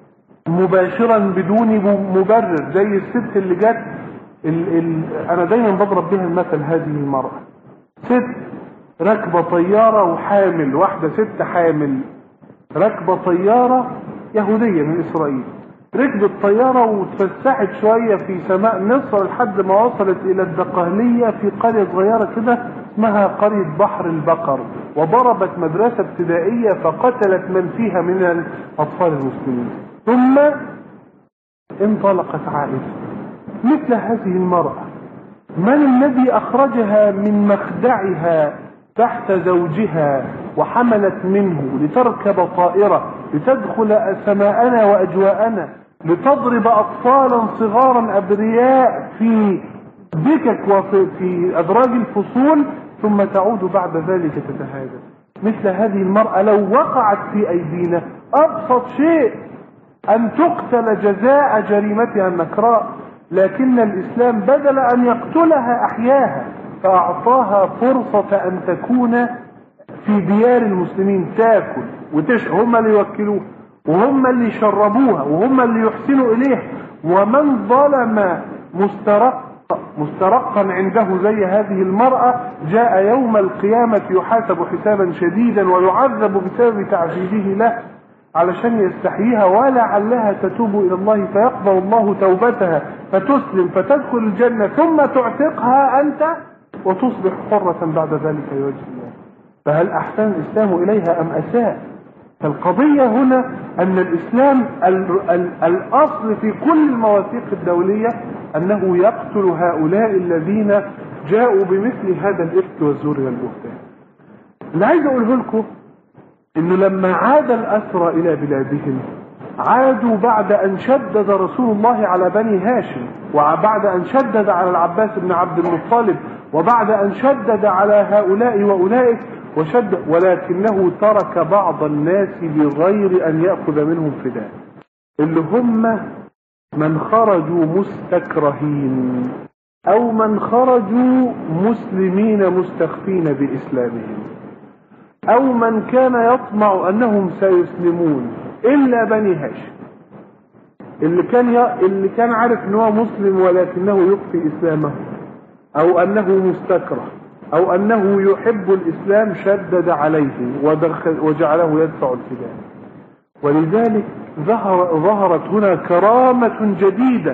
مباشرا بدون مبرر، زي الست اللي جت ال ال أنا دايما بضرب بها المثل، هذه المرأة ست راكبة طيارة وحامل، واحدة ست حامل راكبة طيارة يهودية من إسرائيل، ركبت طيارة وتفسحت شوية في سماء مصر لحد ما وصلت إلى الدقهلية في قرية صغيرة كده اسمها قرية بحر البقر، وضربت مدرسة ابتدائية فقتلت من فيها من الأطفال المسلمين. ثم انطلقت عائشة. مثل هذه المرأة من الذي أخرجها من مخدعها تحت زوجها وحملت منه لتركب طائرة لتدخل سماءنا وأجواءنا لتضرب أطفالا صغارا أبرياء في بكك وفي في أدراج الفصول ثم تعود بعد ذلك تتهادى؟ مثل هذه المرأة لو وقعت في أيدينا أبسط شيء أن تقتل جزاء جريمتها النكراء، لكن الإسلام بدل أن يقتلها أحياها فأعطاها فرصة أن تكون في ديار المسلمين تاكل وتشرب، هم اللي يوكلوها وهم اللي يشربوها وهم اللي يحسنوا إليها. ومن ظلم مسترق مسترقا عنده زي هذه المرأة جاء يوم القيامة يحاسب حسابا شديدا ويعذب بسبب تعذيبه له علشان يستحييها ولعلها تتوب إلى الله فيقبل الله توبتها فتسلم فتدخل الجنة ثم تعتقها أنت وتصبح حرة بعد ذلك لوجه الله. فهل أحسن الإسلام إليها أم أساء؟ فالقضية هنا أن الإسلام ال ال الأصل في كل المواثيق الدولية أنه يقتل هؤلاء الذين جاءوا بمثل هذا الإفك والزور والبهتان. اللي عايز أقوله لكم إنه لما عاد الأسرى إلى بلادهم عادوا بعد أن شدد رسول الله على بني هاشم، وبعد أن شدد على العباس بن عبد المطلب، وبعد أن شدد على هؤلاء وأولئك وشد، ولكنه ترك بعض الناس بغير أن يأخذ منهم فداء، اللي هم من خرجوا مستكرهين أو من خرجوا مسلمين مستخفين بإسلامهم، أو من كان يطمع أنهم سيسلمون إلا بني هاشم، اللي كان ي... اللي كان عارف أنه مسلم ولكنه يخفي إسلامه، أو أنه مستكره، أو أنه يحب الإسلام شدد عليه ودخل وجعله يدفع الفداء. ولذلك ظهر ظهرت هنا كرامة جديدة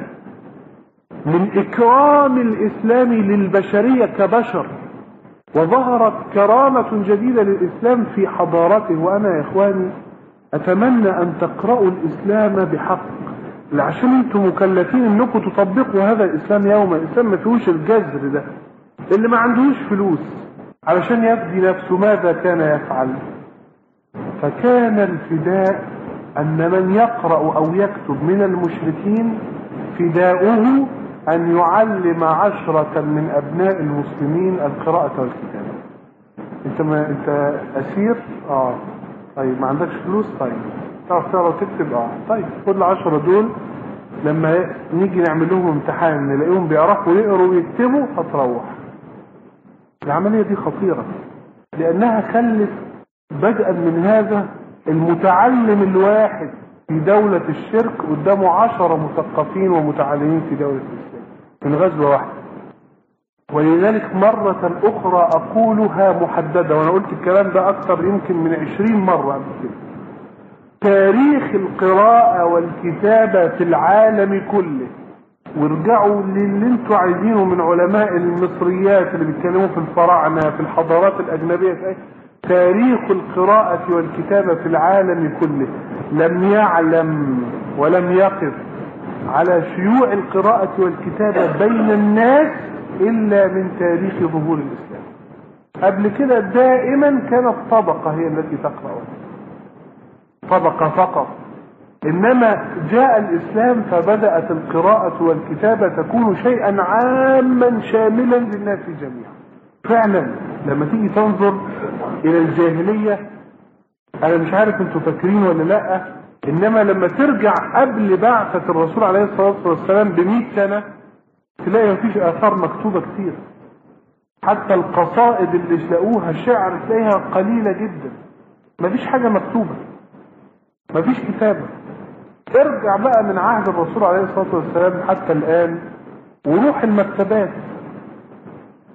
من إكرام الإسلام للبشرية كبشر، وظهرت كرامة جديدة للإسلام في حضارته. وأنا يا إخواني أتمنى أن تقرأوا الإسلام بحق، عشان أنتم مكلفين أنكم تطبقوا هذا الإسلام يوما. الإسلام ما فيهوش الجزر ده، اللي ما عندهوش فلوس علشان يفدي نفسه ماذا كان يفعل؟ فكان الفداء أن من يقرأ أو يكتب من المشركين فداؤه أن يعلم عشرة من أبناء المسلمين القراءة والكتابة. أنت ما أنت أسير؟ آه طيب ما عندكش فلوس؟ طيب تعرف تقرأ وتكتب؟ آه طيب خد العشرة دول لما نيجي نعمل لهم امتحان نلاقيهم بيعرفوا يقروا ويكتبوا هتروح. العملية دي خطيرة لأنها خلت بدءا من هذا المتعلم الواحد في دولة الشرك قدامه عشرة مثقفين ومتعلمين في دولة الإسلام من غزوة واحدة. ولذلك مرة أخرى أقولها محددة، وأنا قلت الكلام ده أكثر يمكن من عشرين مرة قبل كده، تاريخ القراءة والكتابة في العالم كله، وارجعوا للي انتوا عايزينه من علماء المصريات اللي بيتكلموا في الفراعنة في الحضارات الأجنبية في أي. تاريخ القراءة والكتابة في العالم كله لم يعلم ولم يقف على شيوع القراءة والكتابة بين الناس إلا من تاريخ ظهور الإسلام. قبل كده دائما كانت طبقة هي التي تقرأ، طبقة فقط، إنما جاء الإسلام فبدأت القراءة والكتابة تكون شيئا عاما شاملا للناس جميعا. فعلا لما تيجي تنظر إلى الجاهلية، أنا مش عارف أنتوا فاكرين ولا لأ، إنما لما ترجع قبل بعثة الرسول عليه الصلاة والسلام بمئة سنة تلاقي مفيش آثار مكتوبة كتير، حتى القصائد اللي تلاقوها شعر تلاقيها قليلة جدا، مفيش حاجة مكتوبة، مفيش كتابة. ارجع بقى من عهد الرسول عليه الصلاة والسلام حتى الآن وروح المكتبات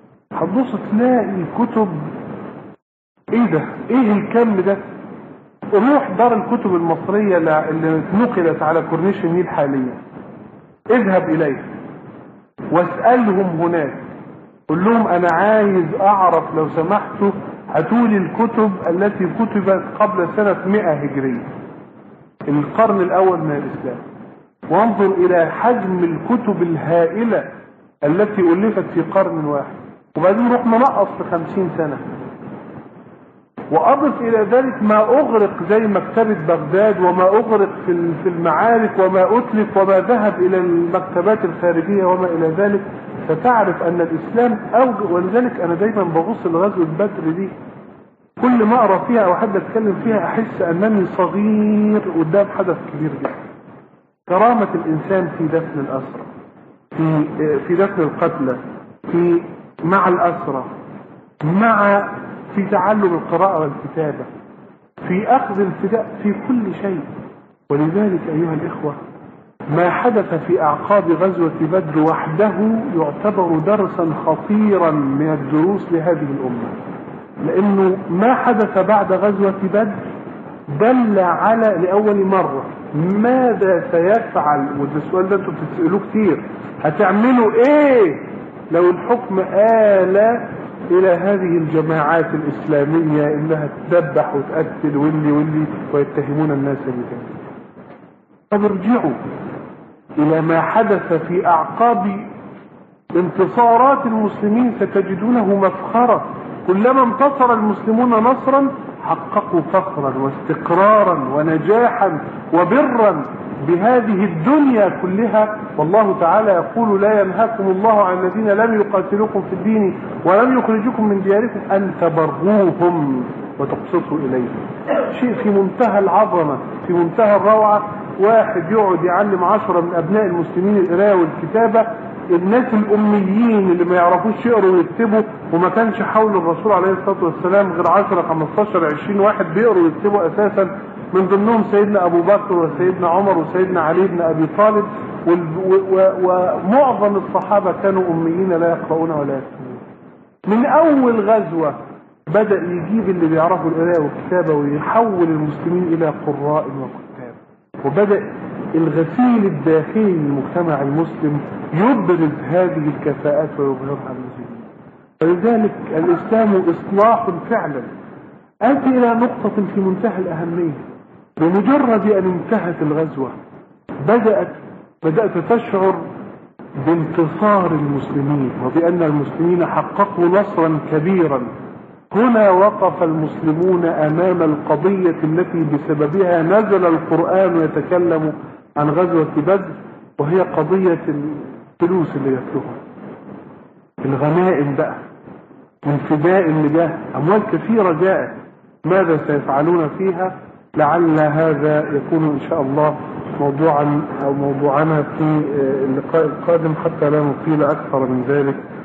هتبص تلاقي كتب. ايه ده؟ ايه الكم ده؟ روح دار الكتب المصرية اللي نقلت على كورنيش النيل حاليا، اذهب إليها واسألهم هناك، قل لهم أنا عايز أعرف لو سمحتوا هاتولي الكتب التي كتبت قبل سنة مئة هجرية، القرن الأول من الإسلام، وانظر إلى حجم الكتب الهائلة التي ألفت في قرن واحد، وبعدين روح منقص في خمسين سنة، وأضف إلى ذلك ما أغرق زي مكتبة بغداد، وما أغرق في المعارك، وما أتلف، وما ذهب إلى المكتبات الخارجية وما إلى ذلك، فتعرف أن الإسلام أوجه. ولذلك أنا دايما ببص لغزوة بدر دي، كل ما أقرأ فيها أو حد أتكلم فيها أحس أنني صغير قدام حدث كبير جدا. كرامة الإنسان في دفن الأسرى، في في دفن القتلى، في مع الأسرى، مع في تعلم القراءة والكتابة، في أخذ الفداء، في كل شيء. ولذلك أيها الإخوة ما حدث في أعقاب غزوة بدر وحده يعتبر درسا خطيرا من الدروس لهذه الأمة، لأنه ما حدث بعد غزوة بدر دل على لأول مرة ماذا سيفعل، وده السؤال ده انتم بتسألوه كتير، هتعملوا ايه لو الحكم آل إلى هذه الجماعات الإسلامية إنها تذبح وتقتل واللي واللي ويتهمون الناس بذلك. طب ارجعوا إلى ما حدث في أعقاب انتصارات المسلمين ستجدونه مفخرة. كلما انتصر المسلمون نصرا حققوا فخرا واستقرارا ونجاحا وبرا بهذه الدنيا كلها. والله تعالى يقول لا ينهاكم الله عن الذين لم يقاتلوكم في الدين ولم يخرجوكم من دياركم أن تبروهم وتقسطوا إليهم. شيء في منتهى العظمة، في منتهى الروعة. واحد يقعد يعلم عشرة من أبناء المسلمين القراءة والكتابة، الناس الأميين اللي ما يعرفوش يقروا ويكتبوا، وما كانش حول الرسول عليه الصلاة والسلام غير عشرة خمستاشر عشرين واحد بيقروا ويكتبوا أساسا، من ضمنهم سيدنا أبو بكر وسيدنا عمر وسيدنا علي بن أبي طالب، ومعظم الصحابة كانوا أميين لا يقرؤون ولا يكتبون. من أول غزوة بدأ يجيب اللي بيعرفوا القراءة والكتابة ويحول المسلمين إلى قراء وكتاب، وبدأ الغسيل الداخلي للمجتمع المسلم يبرز هذه الكفاءات ويظهرها المسلمين. ولذلك الإسلام إصلاح فعلا. آتي إلى نقطة في منتهى الأهمية. بمجرد أن انتهت الغزوة بدأت بدأت تشعر بانتصار المسلمين وبأن المسلمين حققوا نصرا كبيرا. هنا وقف المسلمون أمام القضية التي بسببها نزل القرآن يتكلم عن غزوة بدر، وهي قضية الفلوس اللي يتلوها، الغنائم بقى، من فداء اللي جاء، أموال كثيرة جاءت، ماذا سيفعلون فيها؟ لعل هذا يكون إن شاء الله موضوعا أو موضوعنا في اللقاء القادم حتى لا نطيل أكثر من ذلك.